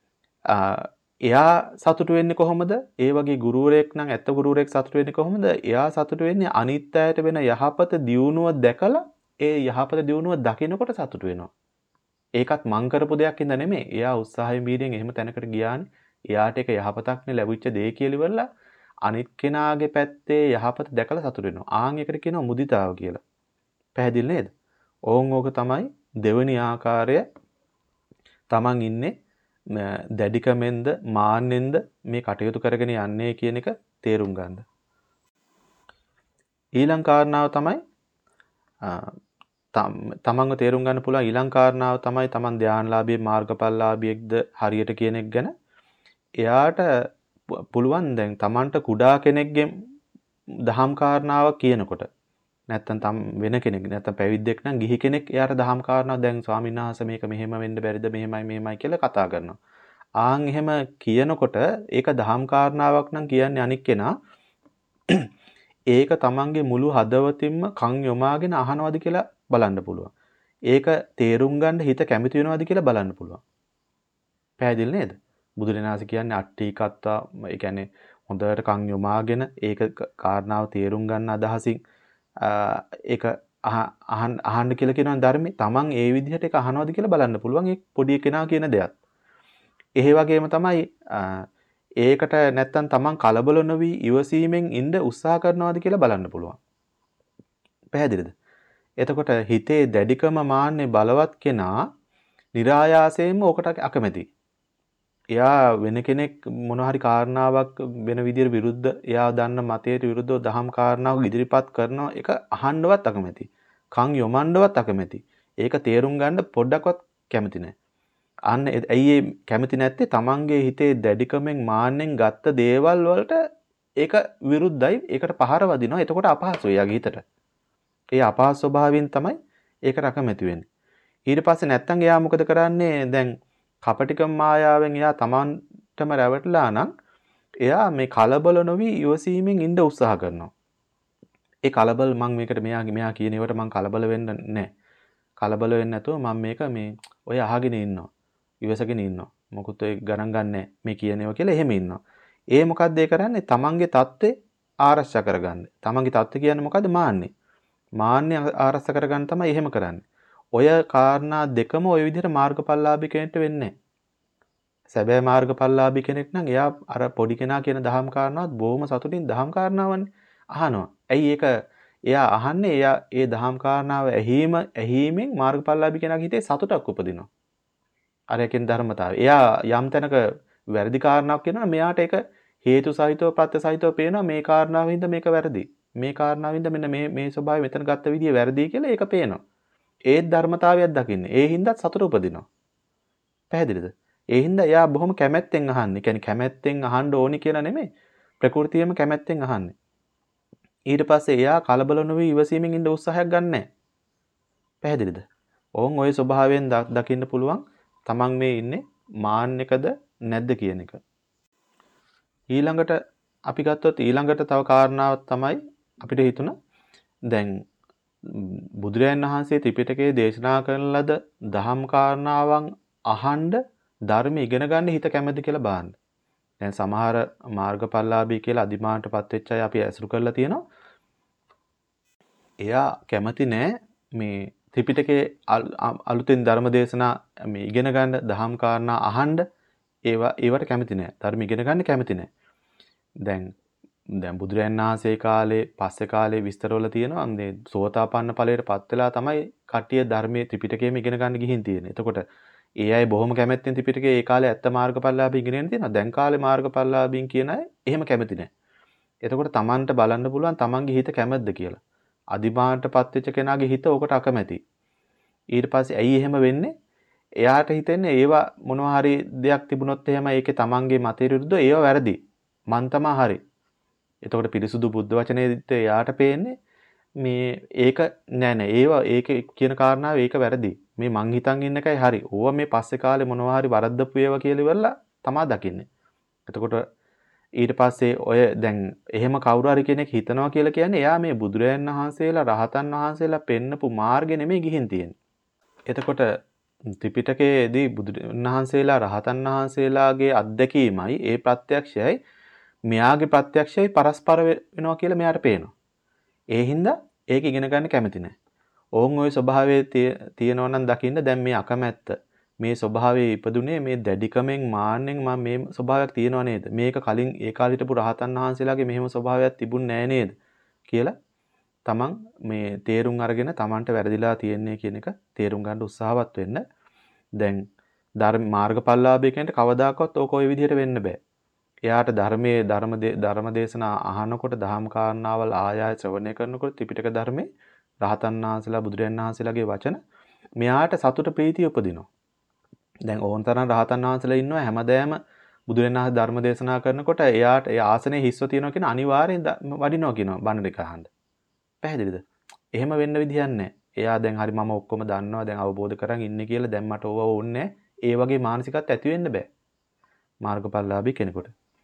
එයා සතුටු වෙන්නේ කොහොමද? ඒ වගේ ගුරුවරයෙක් නම් ඇත්ත ගුරුවරයෙක් සතුටු වෙන්නේ කොහොමද? එයා සතුටු වෙන්නේ අනිත් අයට වෙන යහපත දියුණුව දැකලා ඒ යහපත දියුණුව දකිනකොට සතුටු වෙනවා. ඒකත් මං කරපු දෙයක් ඉඳ නෙමෙයි. එයා උත්සාහයෙන් බීරෙන් එහෙම තැනකට ගියානේ. එයාට ඒක යහපතක්නේ ලැබිච්ච දේ කියලා ඉවරලා අනිත් කෙනාගේ පැත්තේ යහපත දැකලා සතුටු වෙනවා. ආන් එකට කියනවා මුදිතාව කියලා. පැහැදිලි නේද? ඕන් ඕක තමයි දෙවෙනි ආකාරය. Taman ඉන්නේ දැඩිකමෙන්ද මාන්නෙන්ද මේ කටයුතු කරගෙන යන්නේ කියන එක තේරුම් ගන්න. ඊළඟ කාරණාව තමයි තමන්ව තේරුම් ගන්න පුළුවන් ඊළඟ කාරණාව තමයි තමන් ධානලාභී මාර්ගඵලලාභියෙක්ද හරියට කියන එක ගැන එයාට පුළුවන් දැන් තමන්ට කුඩා කෙනෙක්ගෙන් දහම් කාරණාවක් කියනකොට නැත්තම් තම වෙන කෙනෙක් නැත්තම් පැවිද්දෙක් නම් ගිහි කෙනෙක් එයාට දහම් කාරණාව දැන් ස්වාමීන් වහන්සේ මේක මෙහෙම වෙන්න බැරිද මෙහෙමයි මෙහෙමයි කියලා කතා කරනවා. ආන් එහෙම කියනකොට ඒක දහම් කාරණාවක් නම් කියන්නේ අනික් කෙනා ඒක තමන්ගේ මුළු හදවතින්ම කන් යොමාගෙන අහනවද කියලා බලන්න පුළුවන්. ඒක තේරුම් ගන්න හිත කැමති වෙනවද කියලා බලන්න පුළුවන්. පැහැදිලි නේද? බුදුරණාහි කියන්නේ අට්ඨී කත්තා ඒ කියන්නේ හොඳට කන් යොමාගෙන ඒක කාරණාව තේරුම් ගන්න අදහසින් ඒක අහන්න අහන්න කියලා කියනවා ධර්මයේ. Taman ඒ විදිහට ඒක අහනවද කියලා බලන්න පුළුවන් ඒ පොඩි කෙනා කියන දෙයක්. ඒ වගේම තමයි ඒකට නැත්තම් Taman කලබල නොවි ඉවසීමෙන් ඉන්න උත්සාහ කරනවද කියලා බලන්න පුළුවන්. පැහැදිලිද? එතකොට හිතේ දැඩිකම මාන්නේ බලවත් කෙනා નિરાයාසයෙන්ම ඔකට අකමැති. එයා වෙන කෙනෙක් මොන හරි කාරණාවක් වෙන විදියට විරුද්ධ එයා දන්න මතයට විරුද්ධව දහම් කාරණාවක් ඉදිරිපත් කරන එක අහන්නවත් අකමැති. කන් යොමන්නවත් අකමැති. ඒක තේරුම් ගන්න පොඩ්ඩක්වත් කැමති නැහැ. අන්න ඇයි ඒ කැමති නැත්තේ? තමන්ගේ හිතේ දැඩිකමෙන් මාන්නෙන් ගත්ත දේවල් වලට ඒක විරුද්ධයි. ඒකට පහර වදිනවා. එතකොට අපහසුයි යාගේ හිතට. ඒ අපහසු ස්වභාවයෙන් තමයි ඒකට අකමැති වෙන්නේ. ඊට පස්සේ නැත්තම් එයා මොකද කරන්නේ? දැන් කපටිකම් මායාවෙන් එයා තමන්ටම රැවටලා නම් එයා මේ කලබල නොවි ඉවසීමෙන් ඉන්න උත්සාහ කරනවා. ඒ කලබල මම මේකට මෙයා මෙයා කියන ඒවට මම කලබල වෙන්න නැහැ. කලබල වෙන්නේ නැතුව මම මේක මේ ඔය අහගෙන ඉන්නවා. ඉවසගෙන ඉන්නවා. මොකුත් ඔය ගණන් ගන්නෑ මේ කියන ඒවා කියලා එහෙම ඉන්නවා. ඒ මොකද්ද ඒ කරන්නේ? තමන්ගේ தත්ත්වේ ආරක්ෂා කරගන්න. තමන්ගේ தත්ත්ව කියන්නේ මොකද්ද? මාන්නේ. මාන්නේ ආරක්ෂා කරගන්න තමයි එහෙම කරන්නේ. ඔය කාරණා දෙකම ඔය විදිහට මාර්ගඵලලාභී කෙනෙක්ට වෙන්නේ නැහැ. සැබෑ මාර්ගඵලලාභී කෙනෙක් නම් එයා අර පොඩි කෙනා කියන දහම් කාරණාවත් බොහොම සතුටින් දහම් කාරණාවන්නේ අහනවා. ඇයි ඒක එයා අහන්නේ? එයා ඒ දහම් කාරණාව ඇහිම ඇහිමෙන් මාර්ගඵලලාභී කෙනාගේ හිතේ සතුටක් උපදිනවා. අර එකෙන් ධර්මතාවය. එයා යම් තැනක වැරදි කාරණාවක් කියනවා මෙයාට ඒක හේතු සහිතව ප්‍රත්‍ය සහිතව පේනවා මේ කාරණාවෙන්ද මේක වැරදි. මේ කාරණාවෙන්ද මෙන්න මේ මේ ස්වභාවය මෙතන ගත්ත විදිය වැරදි කියලා ඒක පේනවා. ඒත් ධර්මතාවයක් දකින්නේ. ඒ හින්දා සතුට උපදිනවා. පැහැදිලිද? ඒ හින්දා එයා බොහොම කැමැත්තෙන් අහන්නේ. කියන්නේ කැමැත්තෙන් අහන්න ඕනි කියලා නෙමෙයි. ප්‍රകൃතියම කැමැත්තෙන් අහන්නේ. ඊට පස්සේ එයා කලබල නොවි ඉවසීමෙන් ඉන්න උත්සාහයක් ගන්නෑ. පැහැදිලිද? ඕන් ওই ස්වභාවයෙන් දකින්න පුළුවන් තමන් මේ ඉන්නේ මාන්න එකද නැද්ද කියන එක. ඊළඟට අපි ගත්තොත් ඊළඟට තව කාරණාවක් තමයි අපිට හිතුණ දැන් බුදුරජාණන් වහන්සේ ත්‍රිපිටකයේ දේශනා කරන ලද දහම් කාරණාවන් අහන්න ධර්ම ඉගෙන ගන්න හිත කැමති කියලා බලන්න. දැන් සමහර මාර්ගඵලලාභී කියලා අදිමානටපත් වෙච්ච අය අපි ඇසුරු කරලා තියෙනවා. එයා කැමති නෑ මේ ත්‍රිපිටකයේ අලුතෙන් ධර්ම දේශනා මේ ඉගෙන ගන්න දහම් කාරණා අහන්න ඒවා ඒවට කැමති නෑ. ධර්ම ඉගෙන ගන්න කැමති නෑ. දැන් දැන් බුදුරජාණන් වහන්සේ කාලේ පස්සේ කාලේ විස්තරවල තියෙනවා මේ සෝතාපන්න ඵලයට පත් වෙලා තමයි කට්ටිය ධර්මයේ ත්‍රිපිටකයේම ඉගෙන ගන්න ගිහින් තියෙන්නේ. එතකොට ඒ අය බොහොම කැමැත්තෙන් ත්‍රිපිටකයේ ඒ කාලේ ඇත්ත මාර්ගඵලලාභී ඉගෙනගෙන තියෙනවා. දැන් කාලේ මාර්ගඵලලාභීන් කියන අය එහෙම කැමති නැහැ. එතකොට Tamanට බලන්න පුළුවන් Tamanගේ හිත කැමැද්ද කියලා. අදිමානටපත් වෙච්ච කෙනාගේ හිත ඕකට අකමැති. ඊට පස්සේ ඇයි එහෙම වෙන්නේ? එයාට හිතෙන්නේ ඒවා මොනවා හරි දෙයක් තිබුණොත් එහෙම ඒකේ Tamanගේ මතයට විරුද්ධව ඒවා වැරදි. මන් තමයි හරි. එතකොට පිරිසුදු බුද්ධ වචනේදිත් එයාට පේන්නේ මේ ඒක නෑ නෑ ඒවා ඒක කියන කාරණාව ඒක වැරදි. මේ මං හිතන් ඉන්න එකයි හරි. ඕවා මේ පස්සේ කාලේ මොනවා හරි වරද්දපු ඒවා කියලා ඉවරලා තමා දකින්නේ. එතකොට ඊට පස්සේ ඔය දැන් එහෙම කවුරු හරි කෙනෙක් හිතනවා කියලා කියන්නේ එයා මේ බුදුරයන් වහන්සේලා රහතන් වහන්සේලා පෙන්නපු මාර්ගෙ නෙමෙයි ගිහින් තියෙන්නේ. එතකොට ත්‍රිපිටකයේදී බුදුරයන් වහන්සේලා රහතන් වහන්සේලාගේ අත්දැකීමයි ඒ ප්‍රත්‍යක්ෂයයි මෙයාගේ ප්‍රත්‍යක්ෂයයි පරස්පර වෙනවා කියලා මෙයාට පේනවා. ඒ හින්දා ඒක ඉගෙන ගන්න කැමති නැහැ. ඕන් ওই ස්වභාවයේ තියෙනවා නම් දකින්න දැන් මේ අකමැත්ත මේ ස්වභාවයේ ඉපදුනේ මේ දැඩිකමෙන් මාන්නෙන් මම මේ ස්වභාවයක් තියෙනව නේද? මේක කලින් ඒ කාලේ හිටපු රහතන් වහන්සේලාගේ මෙහෙම ස්වභාවයක් තිබුණේ නැහැ නේද? කියලා තමන් මේ තේරුම් අරගෙන තමන්ට වැරදිලා තියෙන්නේ කියන එක තේරුම් ගන්න උත්සාහවත් වෙන්න. දැන් ධර්ම මාර්ගඵලලාභී කෙනෙක්ට කවදාකවත් ඕක ওই විදිහට වෙන්න බෑ. එයාට ධර්මයේ ධර්ම ධර්ම දේශනා අහනකොට දහම් කාරණාවල් ආය ආය ශ්‍රවණය කරනකොට ත්‍රිපිටක ධර්මයේ රහතන් වහන්සේලා බුදුරජාණන් වහන්සේලාගේ වචන මෙයාට සතුට ප්‍රීතිය උපදිනවා. දැන් ඕනතරම් රහතන් වහන්සේලා ඉන්නවා හැමදාම බුදුරජාණන් වහන්සේ ධර්ම දේශනා කරනකොට එයාට ඒ ආසනේ හිස්ව තියෙනවා කියන අනිවාර්යෙන් වඩිනවා කියනවා බණ දෙක අහන්න. පැහැදිලිද? එහෙම වෙන්න විදිහක් නැහැ. එයා දැන් හරි මම ඔක්කොම දන්නවා දැන් අවබෝධ කරන් ඉන්නේ කියලා දැන් මට ඕව ඕනේ ඒ වගේ මානසිකත් ඇති වෙන්න බෑ. මාර්ගඵලලාභී කෙනෙකුට.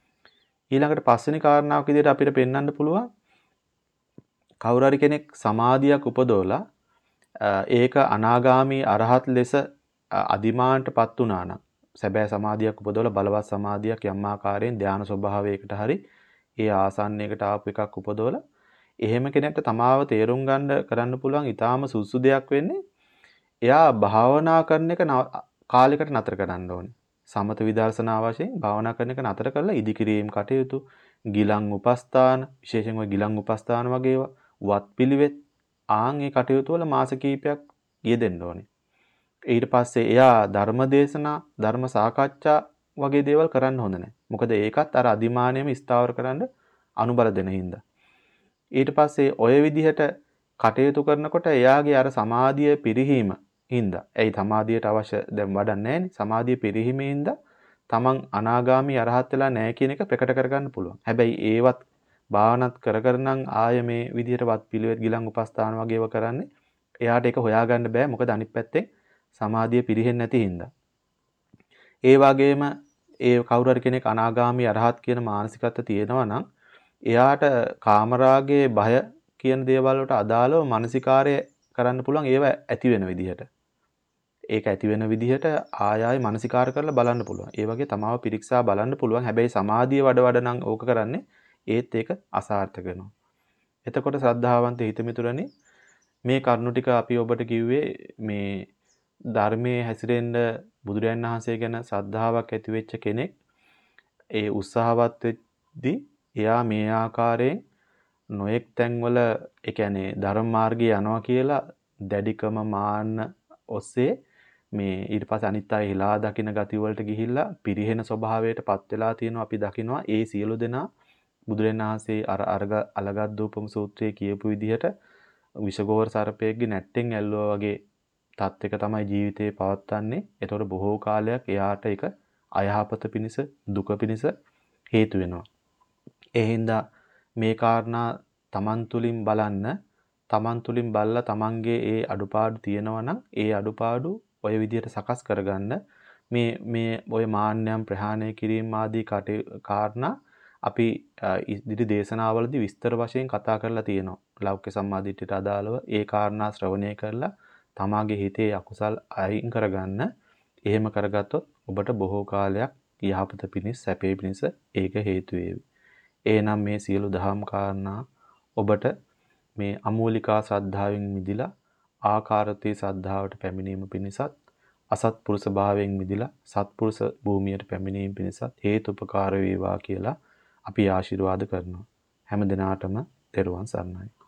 ඊළඟට පස්වෙනි කාරණාවක් විදිහට අපිට පෙන්වන්න පුළුවන් කවුරු හරි කෙනෙක් සමාධියක් උපදවලා ඒක අනාගාමී අරහත් ලෙස අදිමානටපත් වුණා නම් සැබෑ සමාධියක් උපදවලා බලවත් සමාධියක් යම් ආකාරයෙන් ධානා ස්වභාවයකට හරි ඒ ආසන්නයකට ආපු එකක් උපදවලා එහෙම කෙනෙක්ට තමාව තේරුම් ගන්න කරන්න පුළුවන් ඊටාම සුසු දෙයක් වෙන්නේ එයා භාවනා කරන එක කාලයකට නතර කරන්න ඕනේ. සමත විදර්ශනා වශයෙන් භාවනා කරන එක නතර කරලා ඉදිකිරීම කටයුතු, ගිලන් උපස්ථාන, විශේෂයෙන්ම ගිලන් උපස්ථාන වගේ ඒවා, වත් පිළිවෙත් ආන් ඒ කටයුතු වල මාස කිහිපයක් යෙදෙන්න ඕනේ. ඊට පස්සේ එයා ධර්ම දේශනා, ධර්ම සාකච්ඡා වගේ දේවල් කරන්න හොඳ නැහැ. මොකද ඒකත් අර අදිමානියම ස්ථාවර කරන්න අනුබල දෙන හින්දා. ඊට පස්සේ ඔය විදිහට කටයුතු කරනකොට එයාගේ අර සමාධිය පිරිහීම හින්දා. ඇයි සමාධියට අවශ්‍ය දැන් වඩන්නේ නැහැනේ. සමාධිය පිරිහීමේ හින්දා තමන් අනාගාමී අරහත් වෙලා නැහැ කියන එක ප්‍රකට කරගන්න පුළුවන්. හැබැයි ඒවත් භාවනාත් කර කර නම් ආය මේ විදිහට වත් පිළිවෙත් ගිලන් උපස්ථාන වගේ ඒවා කරන්නේ. එයාට ඒක හොයාගන්න බෑ. මොකද අනිත් පැත්තෙන් සමාධිය පිරිහෙන්නේ නැති හින්දා. ඒ වගේම ඒ කවුරු හරි කෙනෙක් අනාගාමී අරහත් කියන මානසිකත්වය තියෙනවා නම් එයාට කාමරාගයේ බය කියන දේවල් වලට අදාළව මානසිකාරය කරන්න පුළුවන් ඒව ඇති වෙන විදිහට. ඒක ඇති වෙන විදිහට ආය ආය මානසිකාර කරලා බලන්න පුළුවන්. ඒ වගේ තමාව පිරික්සා බලන්න පුළුවන්. හැබැයි සමාධිය වඩ වඩ නම් ඕක කරන්නේ ඒත් ඒක අසාර්ථක වෙනවා. එතකොට ශ්‍රද්ධාවන්ත හිතමිතුරනි මේ කරුණු ටික අපි ඔබට කිව්වේ මේ ධර්මයේ හැසිරෙන්න බුදුරජාණන් වහන්සේ ගැන ශ්‍රද්ධාවක් ඇති වෙච්ච කෙනෙක් ඒ උත්සාහවත් වෙද්දී එයා මේ ආකාරයෙන් නොඑක් තැන්වල ඒ කියන්නේ ධර්ම මාර්ගයේ යනවා කියලා දැඩිකම මාන්න ඔස්සේ මේ ඊට පස්සේ අනිත් අය හිලා දකින්න ගති වලට ගිහිල්ලා පිරිහෙන ස්වභාවයටපත් වෙලා තියෙනවා අපි දකිනවා ඒ සියලු දෙනා බුදුරජාණන් වහන්සේ අර අර්ග අලගද්දූපම සූත්‍රයේ කියපු විදිහට විෂගෝර සර්පයෙක්ගේ නැට්ටෙන් ඇල්ලුවා වගේ තත්ත්වයක තමයි ජීවිතේ පවත්වන්නේ. ඒතකොට බොහෝ කාලයක් එයාට ඒක අයහපත පිණිස දුක පිණිස හේතු වෙනවා. ඒ හින්දා මේ කාරණා තමන් තුලින් බලන්න තමන් තුලින් බලලා තමන්ගේ ඒ අඩුපාඩු තියෙනවා නම් ඒ අඩුපාඩු ඔය විදිහට සකස් කරගන්න මේ මේ ඔය මාන්නයන් ප්‍රහාණය කිරීම ආදී කාරණා අපි ඉදිරි දේශනාවලදී විස්තර වශයෙන් කතා කරලා තියෙනවා. ලෞකික සම්මාදිට්ඨියට අදාළව ඒ කාරණා ශ්‍රවණය කරලා තමාගේ හිතේ අකුසල් අයින් කරගන්න. එහෙම කරගත්තොත් ඔබට බොහෝ කාලයක් යහපත පිණිස සැපේ පිණිස ඒක හේතු වේවි. එහෙනම් මේ සියලු දහම් කාරණා ඔබට මේ අමූලිකා ශ්‍රද්ධාවෙන් මිදිලා ආකාරතේ ශ්‍රද්ධාවට පැමිණීම පිණිසත් අසත්පුරුෂ භාවයෙන් මිදිලා සත්පුරුෂ භූමියට පැමිණීම පිණිසත් හේතුපකාර වේවා කියලා අපි ආශිර්වාද කරනවා. හැම දිනාටම තෙරුවන් සරණයි.